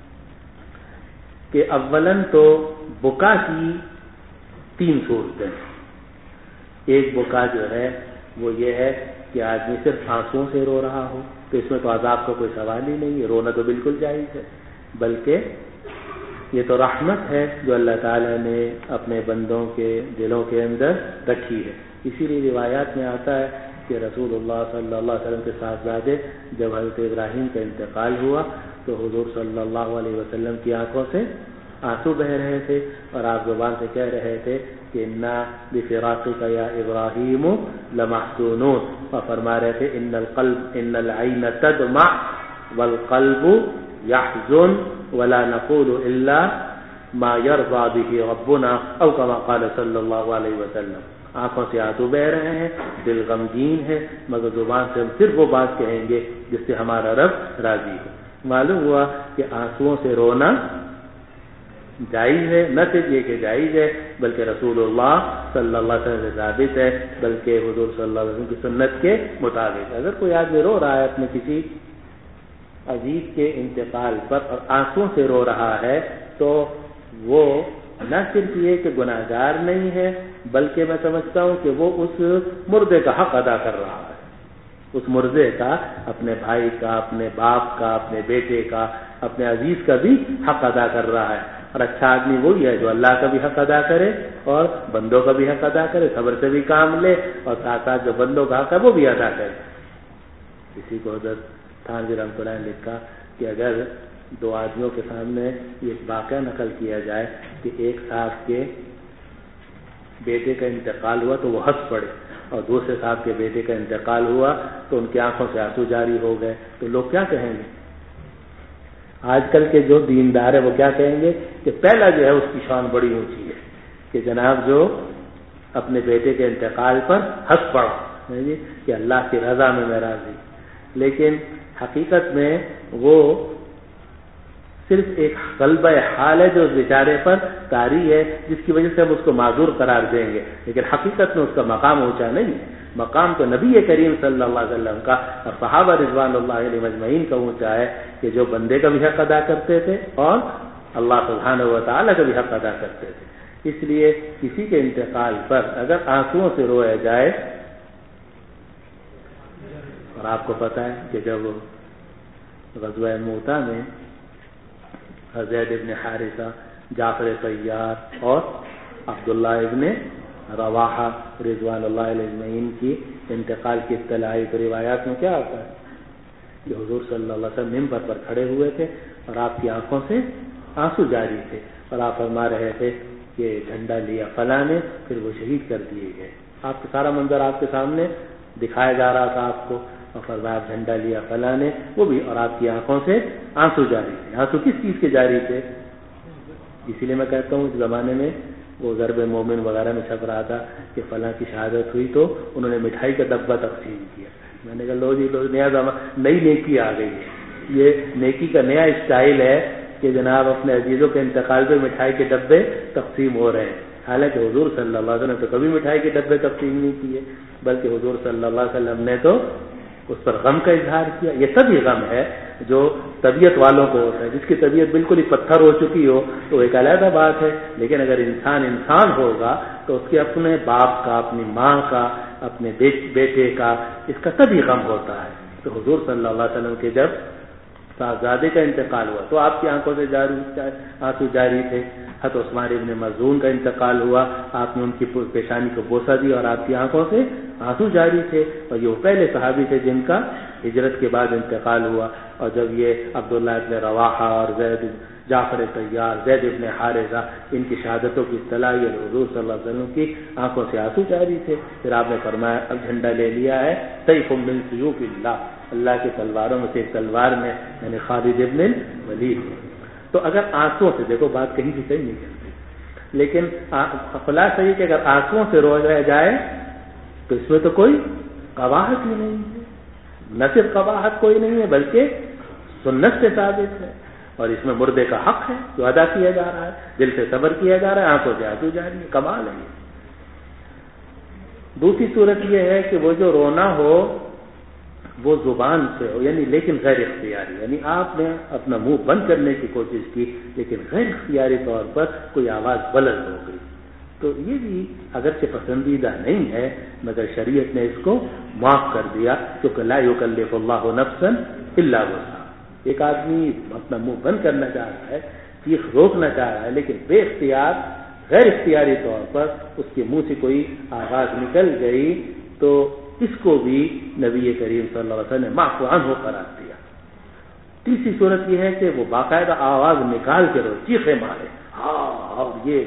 کہ اولاً تو بکا کی 3 صورتیں۔ ایک بکا جو ہے وہ یہ ہے کہ آدمی صرف آنسوؤں سے رو رہا ہو، تو اس میں تو عذاب کا کوئی سوال ہی نہیں ہے، رونا تو بالکل جائز ہے، بلکہ یہ تو رحمت ہے جو اللہ تعالیٰ نے اپنے بندوں کے دلوں کے اندر رکھی ہے۔ اسی لیے روایات میں آتا ہے کہ رسول اللہ صلی اللہ علیہ وسلم کے صاحبزادے جب حضرت ابراہیم کا انتقال ہوا تو حضور صلی اللہ علیہ وسلم کی آنکھوں سے آنسو بہ رہے تھے اور آپ زبان سے کہہ رہے تھے کہ انا بفراقک یا ابراہیم لمحزونون، اور فرما رہے تھے ان العین تدمع والقلب يحزن ولا نقول الا ما يرضى به ربنا او كما قال صلی اللہ علیہ وسلم۔ آنکھوں سے آنسو بہ رہے ہیں، دل غمگین ہے، مگر زبان سے ہم صرف وہ بات کہیں گے جس سے ہمارا رب راضی ہو۔ معلوم ہوا کہ آنسوؤں سے رونا جائز ہے، نہ صرف یہ کہ جائز ہے بلکہ رسول اللہ صلی اللہ علیہ وسلم سے ثابت ہے، بلکہ حضور صلی اللہ علیہ وسلم کی سنت کے مطابق۔ اگر کوئی آدمی رو رہا ہے اپنے کسی عزیز کے انتقال پر اور آنسوؤں سے رو رہا ہے تو وہ نہ صرف یہ کہ گناہ گار نہیں ہے بلکہ میں سمجھتا ہوں کہ وہ اس مردے کا حق ادا کر رہا ہے، اس مردے کا، اپنے بھائی کا، اپنے باپ کا، اپنے بیٹے کا، اپنے عزیز کا بھی حق ادا کر رہا ہے۔ اور اچھا آدمی وہی ہے جو اللہ کا بھی حق ادا کرے اور بندوں کا بھی حق ادا کرے، صبر سے بھی کام لے اور ساتھ ساتھ جو بندوں کا حق ہے وہ بھی ادا کرے۔ اسی کو حضرت تھانوی رحمۃ اللہ نے لکھا کہ اگر 2 آدمیوں کے سامنے یہ واقعہ نقل کیا جائے کہ ایک صاحب کے بیٹے کا انتقال ہوا تو وہ ہنس پڑے اور دوسرے صاحب کے بیٹے کا انتقال ہوا تو ان کی آنکھوں سے آنسو جاری ہو گئے، تو لوگ کیا کہیں گے؟ آج کل کے جو دیندار ہے وہ کیا کہیں گے کہ پہلا جو ہے اس کی شان بڑی اونچی ہے کہ جناب جو اپنے بیٹے کے انتقال پر ہنس پڑا کہ اللہ کی رضا میں میں راضی۔ لیکن حقیقت میں وہ صرف ایک غلبہ حال ہے جو اس بیچارے پر طاری ہے، جس کی وجہ سے ہم اس کو معذور قرار دیں گے، لیکن حقیقت میں اس کا مقام اونچا نہیں ہے۔ مقام تو نبی کریم صلی اللہ علیہ وسلم کا اور صحابہ رضوان اللہ علیہ مجمعین کا اونچا ہے کہ جو بندے کا بھی حق ادا کرتے تھے اور اللہ سبحانہ و تعالیٰ کا بھی حق ادا کرتے تھے۔ اس لیے کسی کے انتقال پر اگر آنسوؤں سے رویا جائے، اور آپ کو پتہ ہے کہ جب غزوہ موطا میں زید ابن حارثہ، جعفر طیار اور عبداللہ ابن رواحہ رضوان اللہ علیہ اجمعین کی انتقال کی اطلاع آئی تو روایات میں کیا آتا ہے کہ حضور صلی اللہ علیہ وسلم منبر پر کھڑے ہوئے تھے اور آپ کی آنکھوں سے آنسو جاری تھے اور آپ فرما رہے تھے کہ جھنڈا لیا فلاں نے، پھر وہ شہید کر دیے گئے۔ آپ کا سارا منظر آپ کے سامنے دکھایا جا رہا تھا آپ کو، اور فرمایا جھنڈا لیا فلاں نے، وہ بھی، اور آپ کی آنکھوں سے آنسو جاری تھے۔ آنسو کس چیز کے جاری تھے؟ اسی لیے میں کہتا ہوں اس زمانے میں وہ ضرب مومن وغیرہ میں چھپ رہا تھا کہ فلاں کی شہادت ہوئی تو انہوں نے مٹھائی کا ڈبہ تقسیم کیا۔ میں نے کہا لو جی لو، نئی نیکی آ گئی ہے، یہ نیکی کا نیا اسٹائل ہے کہ جناب اپنے عزیزوں کے انتقال پہ مٹھائی کے ڈبے تقسیم ہو رہے ہیں، حالانکہ حضور صلی اللہ علیہ وسلم نے تو کبھی مٹھائی کے ڈبے تقسیم نہیں کیے، بلکہ حضور صلی اللہ علیہ وسلم نے تو اس پر غم کا اظہار کیا۔ یہ سب ہی غم ہے، جو طبیعت والوں کو ہوتا ہے. جس کی طبیعت بالکل ہی پتھر ہو چکی ہو تو ایک علیحدہ بات ہے، لیکن اگر انسان ہوگا تو اس کے اپنے باپ کا، اپنی ماں کا، اپنے بیٹے کا، اس کا تبھی غم ہوتا ہے. تو حضور صلی اللہ علیہ وسلم کے جب صاحبزادے کا انتقال ہوا تو آپ کی آنکھوں سے آنسو جاری تھے. حضرت عثمان ابن مظعون کا انتقال ہوا، آپ نے ان کی پیشانی کو بوسہ دیا اور آپ کی آنکھوں سے آنسو جاری تھے. اور یہ پہلے صحابی تھے جن کا ہجرت کے بعد انتقال ہوا. اور جب یہ عبداللہ ابن رواحہ اور جعفر طیار، زید ابن حارثہ، ان کی شہادتوں کی اطلاع یہ حضور صلی اللہ علیہ وسلم کی آنکھوں سے آنسو جاری تھے. پھر آپ نے فرمایا اب جھنڈا لے لیا ہے، سیف من سیوف اللہ، اللہ کی تلواروں میں سے ایک تلوار میں یعنی خالد ابن الولید. تو اگر آنسوؤں سے، دیکھو بات کہیں بھی صحیح نہیں کرتی، لیکن خلاصہ یہ کہ اگر آنسوؤں سے رویا جائے تو اس میں تو کوئی قباحت ہی نہیں ہے. نہ صرف قباحت کوئی نہیں ہے بلکہ سنت سے ثابت ہے، اور اس میں مردے کا حق ہے جو ادا کیا جا رہا ہے، دل سے صبر کیا جا رہا ہے، آنکھوں سے آنسو جاری ہے. کمال ہے. دوسری صورت یہ ہے کہ وہ جو رونا ہو وہ زبان سے ہو، یعنی لیکن غیر اختیاری، یعنی آپ نے اپنا منہ بند کرنے کی کوشش کی لیکن غیر اختیاری طور پر کوئی آواز بلند ہو گئی، تو یہ بھی اگرچہ پسندیدہ نہیں ہے مگر شریعت نے اس کو معاف کر دیا، کیونکہ لا یکلف اللہ نفسا الا وسعها. ایک آدمی اپنا منہ بند کرنا چاہ رہا ہے، چیخ روکنا چاہ رہا ہے، لیکن بے اختیار غیر اختیاری طور پر اس کے منہ سے کوئی آواز نکل گئی تو اس کو بھی نبی کریم صلی اللہ علیہ وسلم نے معفو عنہ قرار دیا. تیسری صورت یہ ہے کہ وہ باقاعدہ آواز نکال کے رو، چیخے مارے، اور یہ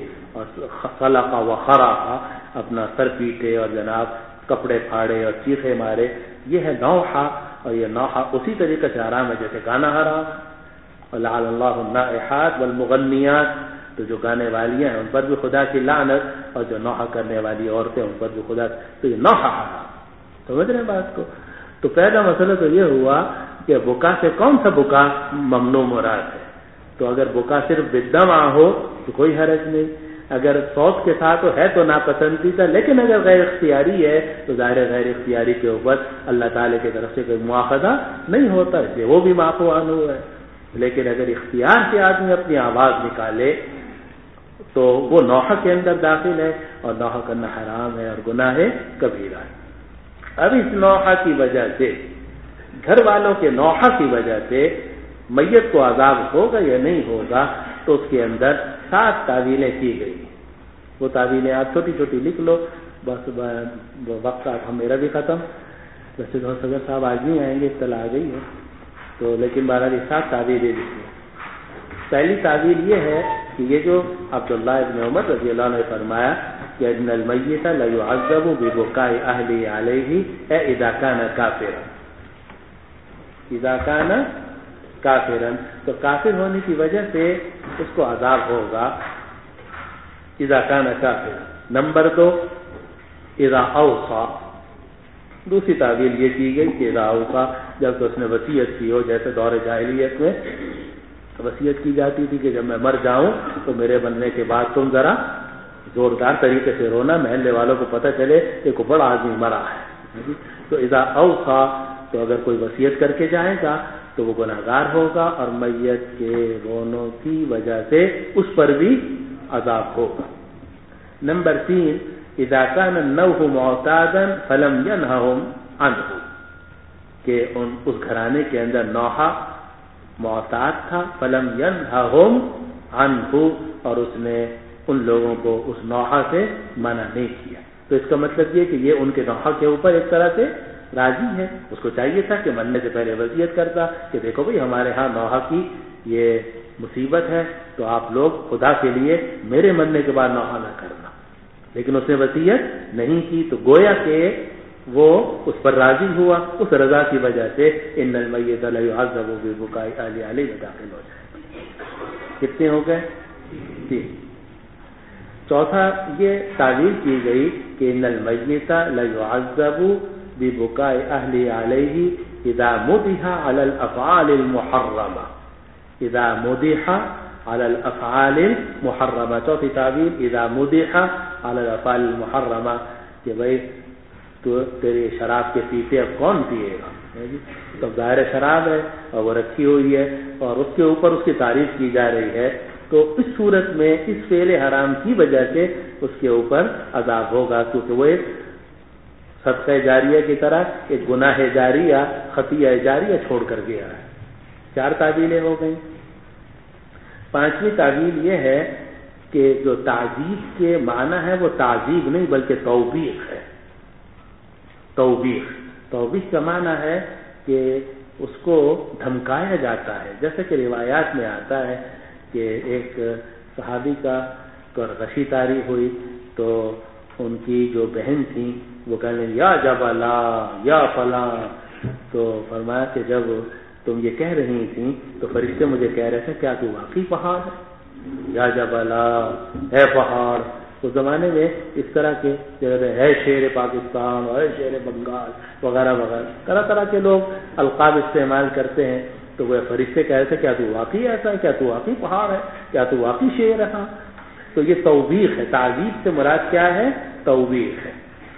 خلق و خرا، اپنا سر پیٹے اور جناب کپڑے پھاڑے اور چیخے مارے. یہ ہے نوحہ، اور یہ نوحہ اسی طریقے سے حرام ہے جیسے گانا حرام ہے. لعن اللہ النائحات والمغنیات، تو جو گانے والیاں ہیں ان پر بھی خدا کی لعنت، اور جو نوحہ کرنے والی عورتیں ان پر بھی خدا، تو یہ نوحہ حرام. سمجھ رہے ہیں بات کو؟ تو پہلا مسئلہ تو یہ ہوا کہ بکا سے کون سا بکا ممنوع مراد ہے. تو اگر بکا صرف بالدمع ہو تو کوئی حرج نہیں، اگر صوت کے ساتھ ہے تو ناپسندیدہ، لیکن اگر غیر اختیاری ہے تو ظاہر غیر اختیاری کے اوپر اللہ تعالی کی طرف سے کوئی مواخذہ نہیں ہوتا، اس لیے وہ بھی معفو عنہ ہے. لیکن اگر اختیار سے آدمی اپنی آواز نکالے تو وہ نوحہ کے اندر داخل ہے، اور نوحہ کرنا حرام ہے اور گناہ کبیرہ ہے. اب اس نوحہ کی وجہ سے، گھر والوں کے نوحہ کی وجہ سے میت کو عذاب ہوگا یا نہیں ہوگا، تو اس کے اندر 7 تعویلیں کی گئی. وہ تعویلیں آپ چھوٹی چھوٹی لکھ لو، بس وقت اب میرا بھی ختم. ویسے تو صدر صاحب آج نہیں آئیں گے، اطلاع آ گئی ہے تو، لیکن 12 7 تعویلیں لکھ لو. پہلی تعویل یہ ہے کہ یہ جو عبداللہ ابن عمر رضی اللہ عنہ نے فرمایا کہ ان المیت لا يعذب ببكاء اهله عليه اذا كان كافرا، اذا كان كافرا، تو کافر ہونے کی وجہ سے اس کو عذاب ہوگا اذا كان كافرا. نمبر 2 اذا اوصى، دوسری تعبیر یہ کی گئی کہ اذا اوصى، جب تو اس نے وصیت کی ہو، جیسے دور جاہلیت میں وصیت کی جاتی تھی کہ جب میں مر جاؤں تو میرے بننے کے بعد تم ذرا زوردار طریقے سے رونا، محلے والوں کو پتہ چلے کہ کوئی بڑا آدمی مرا ہے. تو اذا اوصى، تو اگر کوئی وصیت کر کے جائے گا تو وہ گناہگار ہوگا، اور میت کے رونے کی وجہ سے اس پر بھی عذاب ہوگا. نمبر 3 اذا كان النوح معتادا فلم ينههم عنه، کہ اس گھرانے کے اندر نوحہ معتاد تھا، فلم ينههم عنه، اور اس نے ان لوگوں کو اس نوحہ سے منع نہیں کیا. تو اس کا مطلب یہ کہ یہ ان کے نوحہ کے اوپر ایک طرح سے راضی ہے. اس کو چاہیے تھا کہ مرنے سے پہلے وصیت کرتا کہ دیکھو بھئی ہمارے ہاں نوحہ کی یہ مصیبت ہے، تو آپ لوگ خدا کے لیے میرے مرنے کے بعد نوحہ نہ کرنا. لیکن اس نے وصیت نہیں کی، تو گویا کہ وہ اس پر راضی ہوا. اس رضا کی وجہ سے ان المیت لا يعذب ببكاء اهله عليه میں داخل ہو جائے. کتنے ہو گئے؟ 3. چوتھا یہ تعویل کی گئی کہ ان المیت لا يعذب ببكاء اهله عليه اذا مدح على الافعال المحرمه، اذا مدح على الافعال المحرمه. چوتھی تعویل اذا مدح على الافعال المحرمه، کہ بھائی تو تیری شراب کے پیتے اب کون پیے گا، تو ظاہر شراب ہے اور وہ رکھی ہوئی ہے اور اس کے اوپر اس کی تعریف کی جا رہی ہے، تو اس صورت میں اس فعل حرام کی وجہ سے اس کے اوپر عذاب ہوگا، کیونکہ وہ ایک صدقہ جاریہ کی طرح ایک گناہ جاریہ، خطیہ جاریہ چھوڑ کر گیا ہے۔ 4 تعبیلیں ہو گئیں۔ 5ویں تعبیل یہ ہے کہ جو تعذیب کے معنی ہے وہ تعذیب نہیں بلکہ توبیخ ہے۔ توبیخ کا معنی ہے کہ اس کو دھمکایا جاتا ہے، جیسے کہ روایات میں آتا ہے کہ ایک صحابی کا غشی طاری ہوئی تو ان کی جو بہن تھی وہ کہنے یا جبلا یا فلاں، تو فرمایا کہ جب تم یہ کہہ رہی تھیں تو فرشتے مجھے کہہ رہے تھے کیا تو واقعی پہاڑ ہے؟ یا جبلا ہے پہاڑ۔ اس زمانے میں اس طرح کے ہے شیر پاکستان اور شیر بنگال وغیرہ وغیرہ طرح طرح کے لوگ القاب استعمال کرتے ہیں، تو وہ فرشتے کہہ رہے تھے کیا تو واقعی ایسا ہے، کیا تو واقعی پہاڑ ہے، کیا تو واقعی شیر ہے؟ تو یہ توبیخ ہے۔ تعذیب سے مراد کیا ہے؟ توبیخ ہے۔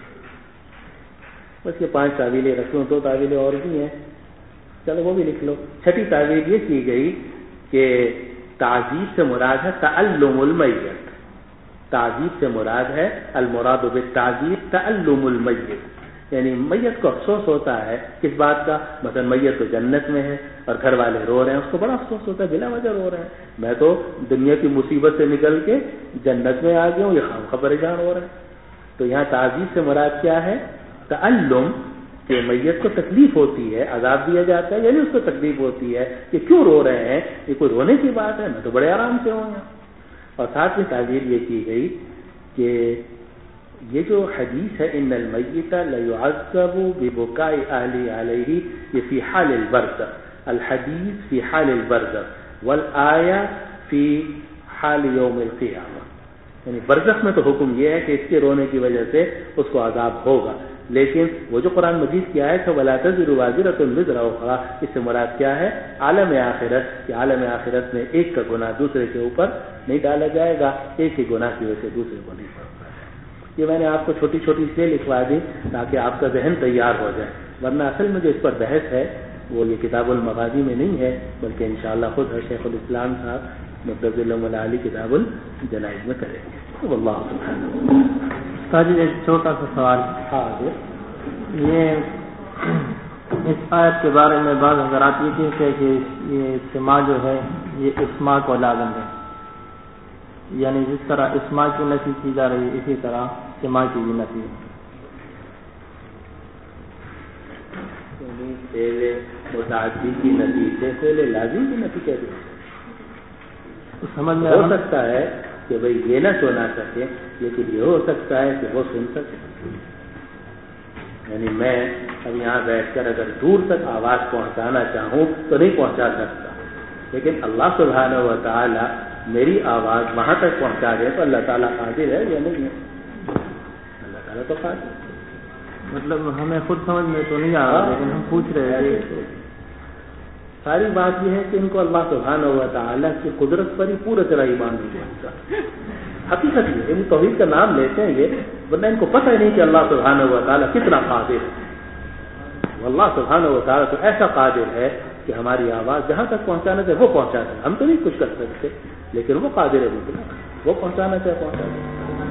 بس یہ 5 تعویلیں رکھوں، 2 تعویلیں اور بھی ہیں، چلو وہ بھی لکھ لو۔ 6ٹھی تعویل یہ کی گئی کہ تعذیب سے مراد ہے تعلم المیت۔ تعذیب سے مراد ہے المراد بالتعذیب تعلم المیت، یعنی میت کو افسوس ہوتا ہے کس بات کا؟ مثلا میت تو جنت میں ہے اور گھر والے رو رہے ہیں، اس کو بڑا افسوس ہوتا ہے، بلا وجہ رو رہے ہیں، میں تو دنیا کی مصیبت سے نکل کے جنت میں آ گیا ہوں، یہ خواہ پریشان ہو رہے ہیں۔ تو یہاں تعذیب سے مراد کیا ہے؟ تعلم، کہ میت کو تکلیف ہوتی ہے، عذاب دیا جاتا ہے، یعنی اس کو تکلیف ہوتی ہے کہ کیوں رو رہے ہیں، یہ کوئی رونے کی بات ہے، میں تو بڑے آرام سے ہوں یہاں۔ اور ساتھ میں تعبیر یہ کی گئی کہ یہ جو حدیث ہے ان المیت لیعذب ببکاء اہلہ علیہ، یہ فی حال البرزخ، الحدیث فی حال البرزخ والآیہ فی حال یوم القیامہ، یعنی برزخ میں تو حکم یہ ہے کہ اس کے رونے کی وجہ سے اس کو عذاب ہوگا، لیکن وہ جو قرآن مجید کی آیت ہے وَلَا تَزِرُ وَازِرَةٌ وِزْرَ أُخْرَىٰ، اس سے مراد کیا ہے؟ عالم آخرت، کہ عالم آخرت میں ایک کا گناہ دوسرے کے اوپر نہیں ڈالا جائے گا، ایک ہی گناہ کی وجہ سے دوسرے کو نہیں پڑتا ہے۔ یہ میں نے آپ کو چھوٹی چھوٹی سے لکھوا دی تاکہ آپ کا ذہن تیار ہو جائے، ورنہ اصل میں جو اس پر بحث ہے وہ یہ کتاب المغازی میں نہیں ہے، بلکہ انشاءاللہ خود شیخ الاسلام صاحب مقدس اللہ علی کتاب الجنائز میں کریں گے۔ واللہ سبحانہ
تاجر ایک چھوٹا سا سوال، یہ اس آیت کے بارے میں بعض حضرات یہ کہتے ہیں کہ یہ اسماع جو ہے یہ اسماع کو لازم ہے، یعنی جس طرح اسماع کی نفی کی جا رہی ہے اسی طرح سماع کی بھی نفی ہے۔
پہلے متعدی کی نفی سے پہلے لازم کی نفی کہتے ہیں،
سمجھ میں
ہو سکتا ہے کہ بھئی یہ نہ سنا سکے، لیکن یہ ہو سکتا ہے کہ وہ سن سکے، یعنی میں اب یہاں بیٹھ کر اگر دور تک آواز پہنچانا چاہوں تو نہیں پہنچا سکتا، لیکن اللہ سبحانہ و تعالی میری آواز وہاں تک پہنچا دے تو اللہ تعالیٰ قادر ہے یا نہیں ہے؟ اللہ تعالیٰ تو قادر ہے۔
مطلب ہمیں خود سمجھ میں تو نہیں آ رہا، لیکن ہم پوچھ رہے ہیں۔
ساری بات یہ ہے کہ ان کو اللہ سبحانہ و تعالیٰ کی قدرت پر ہی پورا طرح ایمان نہیں پہنچتا۔ حقیقت یہ ان توحید کا نام لیتے ہیں یہ، ورنہ ان کو پتہ ہی نہیں کہ اللہ سبحانہ و تعالیٰ کتنا قادر ہے۔ اللہ سبحانہ و تعالیٰ تو ایسا قادر ہے کہ ہماری آواز جہاں تک پہنچانا چاہے وہ پہنچا دے، ہم تو نہیں کچھ کر سکتے، لیکن وہ قادر ہے مطلق، وہ پہنچانا چاہے پہنچا دے۔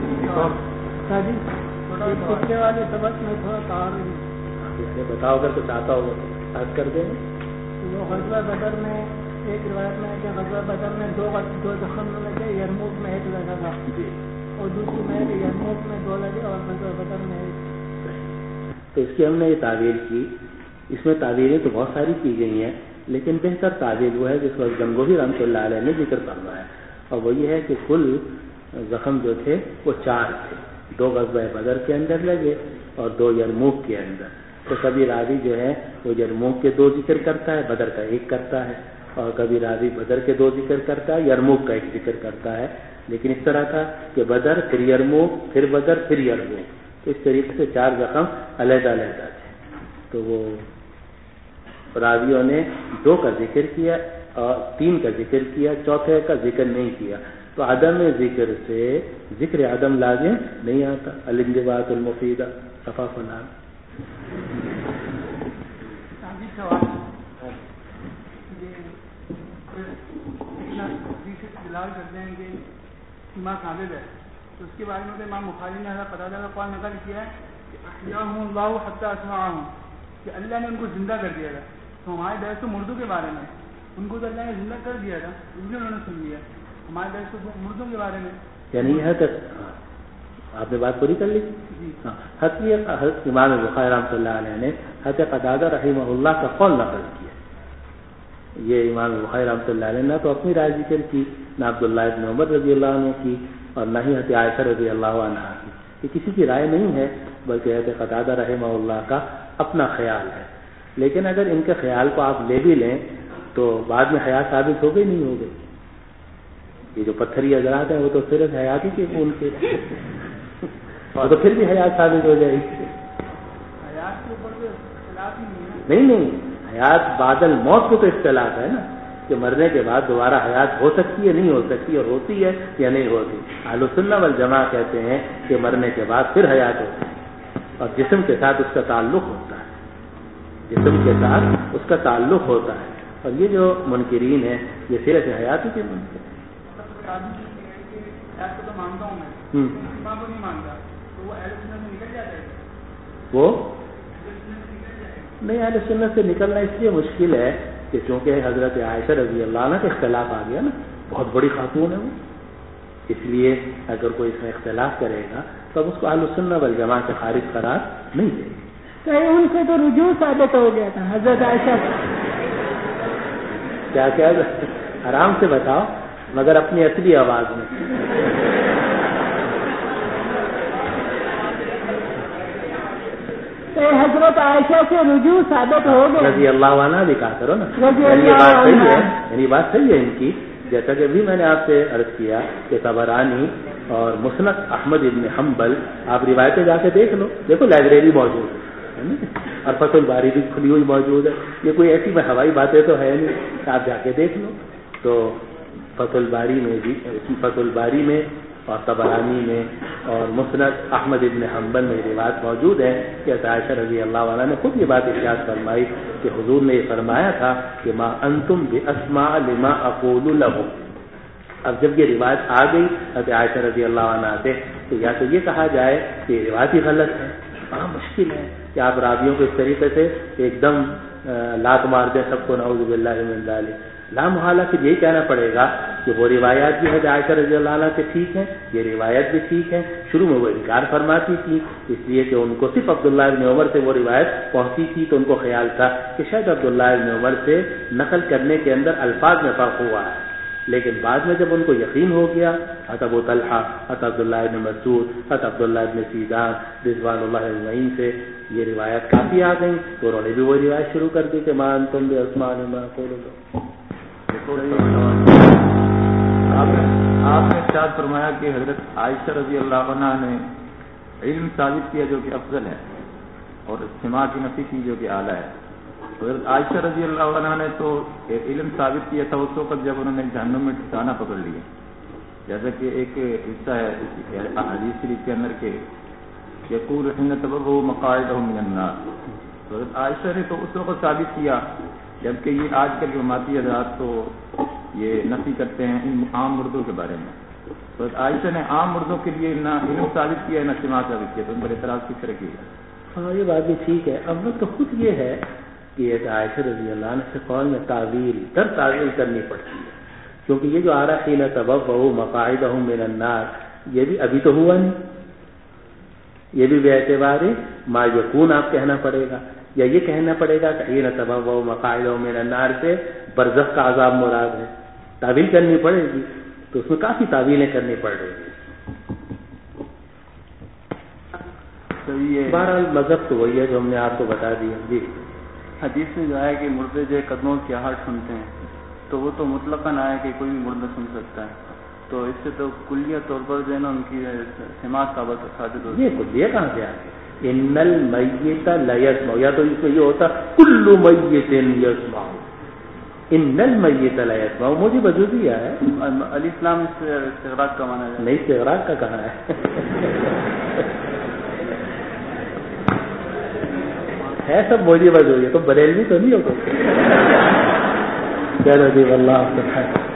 پچھلے والے سبق میں تھوڑا تعارض
بتاؤ اگر کچھ آتا ہوگا تو بات کر دیں۔
وہ غزوہ بدر میں ایک روایت میں ہے کہ غزوہ بدر میں دو زخم لگے، یرموک میں ایک لگا تھا، اور دوسری میں ہے کہ یرموک میں 2 لگے اور غزوہ بدر میں ایک۔
تو اس کی ہم نے یہ تعبیر کی، اس میں تعبیریں تو بہت ساری کی گئی ہیں، لیکن بہتر تعبیر وہ ہے جس وقت گنگوہی رحمۃ اللہ علیہ نے ذکر فرمایا، اور وہ یہ ہے کہ کل زخم جو تھے وہ 4 تھے، 2 غزوہ بدر کے اندر لگے اور 2 یرموک کے اندر۔ تو کبھی راوی جو ہے وہ یرموک کے 2 ذکر کرتا ہے، بدر کا 1 کرتا ہے، اور کبھی راوی بدر کے 2 ذکر کرتا ہے، یرموک کا 1 ذکر کرتا ہے، لیکن اس طرح تھا کہ بدر پھر یرموک پھر بدر پھر یرموک، تو اس طریقے سے 4 زخم علیحدہ علیحدہ تھے۔ تو وہ راویوں نے 2 کا ذکر کیا اور 3 کا ذکر کیا، 4تھے کا ذکر نہیں کیا، تو عدم ذکر سے ذکر عدم لازم نہیں آتا۔ الانضباط المفیدہ صفحہ فلان۔
استدلال کرتے ہیں کہ سیما ثابت ہے، تو اس کے بارے میں تو امام بخاری نے حضرت قتادہ کا قول نقل کیا ہے کہ احیاهم اللہ حتی اسمعهم، کہ اللہ نے ان کو زندہ کر دیا تھا. تو ہمارے بحث تو مردوں کے بارے میں، ان کو تو اللہ نے زندہ کر دیا تھا، اس لیے انہوں نے سن لیا. ہمارے بحث تو مردوں کے بارے میں.
یعنی یہاں تک آپ نے بات پوری کر لی. حضرت امام بخاری رحمۃ اللہ علیہ نے حضرت قتادہ رحمہ اللہ کا قول نقل کیا. یہ امام بخاری رحمۃ اللہ علیہ نے تو اپنی رائے ذکر کی، نہ عبداللہ ابن عمر رضی اللہ عنہ کی، اور نہ ہی حضرت عائشہ رضی اللہ عنہا کی. یہ کسی کی رائے نہیں ہے، بلکہ حضرت قتادہ رحمہ اللہ کا اپنا خیال ہے. لیکن اگر ان کے خیال کو آپ لے بھی لیں تو بعد میں حیات ثابت ہو گئی نہیں ہو گئی. یہ جو پتھری حضرات ہیں وہ تو صرف حیات ہی کے ان کے وہ تو پھر بھی حیات ثابت ہو جائے گی.
حیات کے اوپر تو اختلاف ہی
نہیں، حیات بعد الموت کو تو اختلاف ہے نا، کہ مرنے کے بعد دوبارہ حیات ہو سکتی ہے نہیں ہو سکتی، اور ہوتی ہے یا نہیں ہوتی. اہل سنت والجماعہ کہتے ہیں کہ مرنے کے بعد پھر حیات ہوتی ہے، اور جسم کے ساتھ اس کا تعلق ہوتا ہے، جسم کے ساتھ اس کا تعلق ہوتا ہے. اور یہ جو منکرین ہیں یہ صرف حیات ہی کے منکر ہیں.
تو مانتا ہوں میں، امام کو نہیں مانتا، تو وہ اہل سنت سے نکل جاتا ہے.
وہ نہیں، اہل سنت سے نکلنا اس لیے مشکل ہے کہ چونکہ حضرت عائشہ رضی اللہ عنہ کا اختلاف آ گیا نا، بہت بڑی خاتون ہے وہ، اس لیے اگر کوئی اس میں اختلاف کرے گا تو اب اس کو اہل سنت والجماعہ سے خارج قرار نہیں دے گا.
تو ان سے تو رجوع ثابت ہو گیا تھا حضرت عائشہ.
کیا آرام سے بتاؤ مگر اپنی اصلی آواز میں.
حضرت عائشہ سے رجوع ثابت ہو گیا.
رضی اللہ عنہ بھی کہا کرو نا. یعنی بات صحیح ہے ان کی، جیسا کہ ابھی میں نے آپ سے عرض کیا کہ طبرانی اور مسند احمد ابن حنبل آپ روایتیں جا کے دیکھ لو، دیکھو لائبریری موجود ہے اور فتح الباری بھی کھلی ہوئی موجود ہے. یہ کوئی ایسی ہوائی باتیں تو ہے نہیں، آپ جا کے دیکھ لو. تو فتح الباری میں اور طبرانی میں اور مسند احمد ابن حنبل میں روایت موجود ہے کہ عائشہ رضی اللہ عنہ نے خود یہ بات ارشاد فرمائی کہ حضور نے یہ فرمایا تھا کہ ما انتم باسماء لما اقول لهم. اب جب یہ روایت آ گئی حضرت عائشہ رضی اللہ عنہ سے تو یا تو یہ کہا جائے کہ یہ روایت ہی غلط ہے، بڑا مشکل ہے کہ آپ راویوں کو اس طریقے سے ایک دم لات مار دیں سب کو، نعوذ باللہ من ذلک. لا محالہ پھر یہی کہنا پڑے گا کہ وہ روایات بھی حضرت عائشہ رضی اللہ عنہ سے ٹھیک ہیں، یہ روایت بھی ٹھیک ہے. شروع میں وہ انکار فرماتی تھی اس لیے کہ ان کو صرف عبداللہ ابن عمر سے وہ روایت پہنچی تھی، تو ان کو خیال تھا کہ شاید عبداللہ ابن عمر سے نقل کرنے کے اندر الفاظ میں فرق ہوا ہے. لیکن بعد میں جب ان کو یقین ہو گیا، حضرت ابو طلحہ، حضرت عبداللہ ابن مسعود، حضرت عبداللہ ابن سیدان رضوان اللہ اجمعین سے یہ روایت کافی آ گئی تو انہوں نے بھی وہ روایت شروع کر دی کہ مان تم بے اسمان ما قولو.
آپ نے ارشاد فرمایا کہ حضرت عائشہ رضی اللہ عنہ نے علم ثابت کیا جو کہ افضل ہے اور سماع کی نفی کی جو کہ اعلیٰ ہے. حضرت عائشہ رضی اللہ عنہ نے تو علم ثابت کیا تھا اس وقت جب انہوں نے جہنم میں ٹھکانہ پکڑ لیا، جیسا کہ ایک حصہ ہے حدیث شریف کے اندر کے یقول حین تبرؤ مقاعدہ من النار. حضرت عائشہ نے تو اس وقت ثابت کیا، جبکہ یہ آج کل جماعتی حضرات تو یہ نفی کرتے ہیں ان عام مردوں کے بارے میں. تو عائشہ نے عام مردوں کے لیے نہ علم ثابت کیا نہ سماع ثابت کیا، تو ان پر اعتراض کس طرح کیا؟
ہاں یہ بات بھی ٹھیک ہے. اب تو خود یہ ہے کہ عائشہ رضی اللہ عنہ سے قول میں تعویل کرنی پڑتی ہے، کیونکہ یہ جو آ رہا حین تبوؤ مقاعدہم من النار یہ بھی ابھی تو ہوا نہیں، یہ بھی بے اعتبار ما یکون آپ کہنا پڑے گا، یا یہ کہنا پڑے گا کہ حین تبوؤ مقاعدہم من النار سے برزخ کا عذاب مراد ہے. تعویل کرنی پڑے گی تو اس میں کافی تعویلیں کرنی پڑ رہی ہیں. بہرحال مذہب تو وہی ہے جو ہم نے آپ کو بتا دیا. جی
حدیث میں جو ہے کہ مردے جو قدموں کی آہٹ سنتے ہیں تو وہ تو مطلقاً آیا کہ کوئی بھی مردہ سن سکتا ہے، تو اس سے تو کلیہ طور پر جو ہے نا ان کی سماعت ثابت ہوتی ہے.
یہ کلیہ کہاں سے آ گیا؟ ان المیت لا یسمع، یا تو اس میں یہ ہوتا کل میت یسمع، ان المیت لا یسمع مجھے وجودی ہے.
علی اسلام اس سے استغراق کا مانا ہے،
نہیں استغراق کا کہاں ہے؟ ہے سب موجی وجودی، تو بریلوی تو نہیں ہوتا. چلو جی واللہ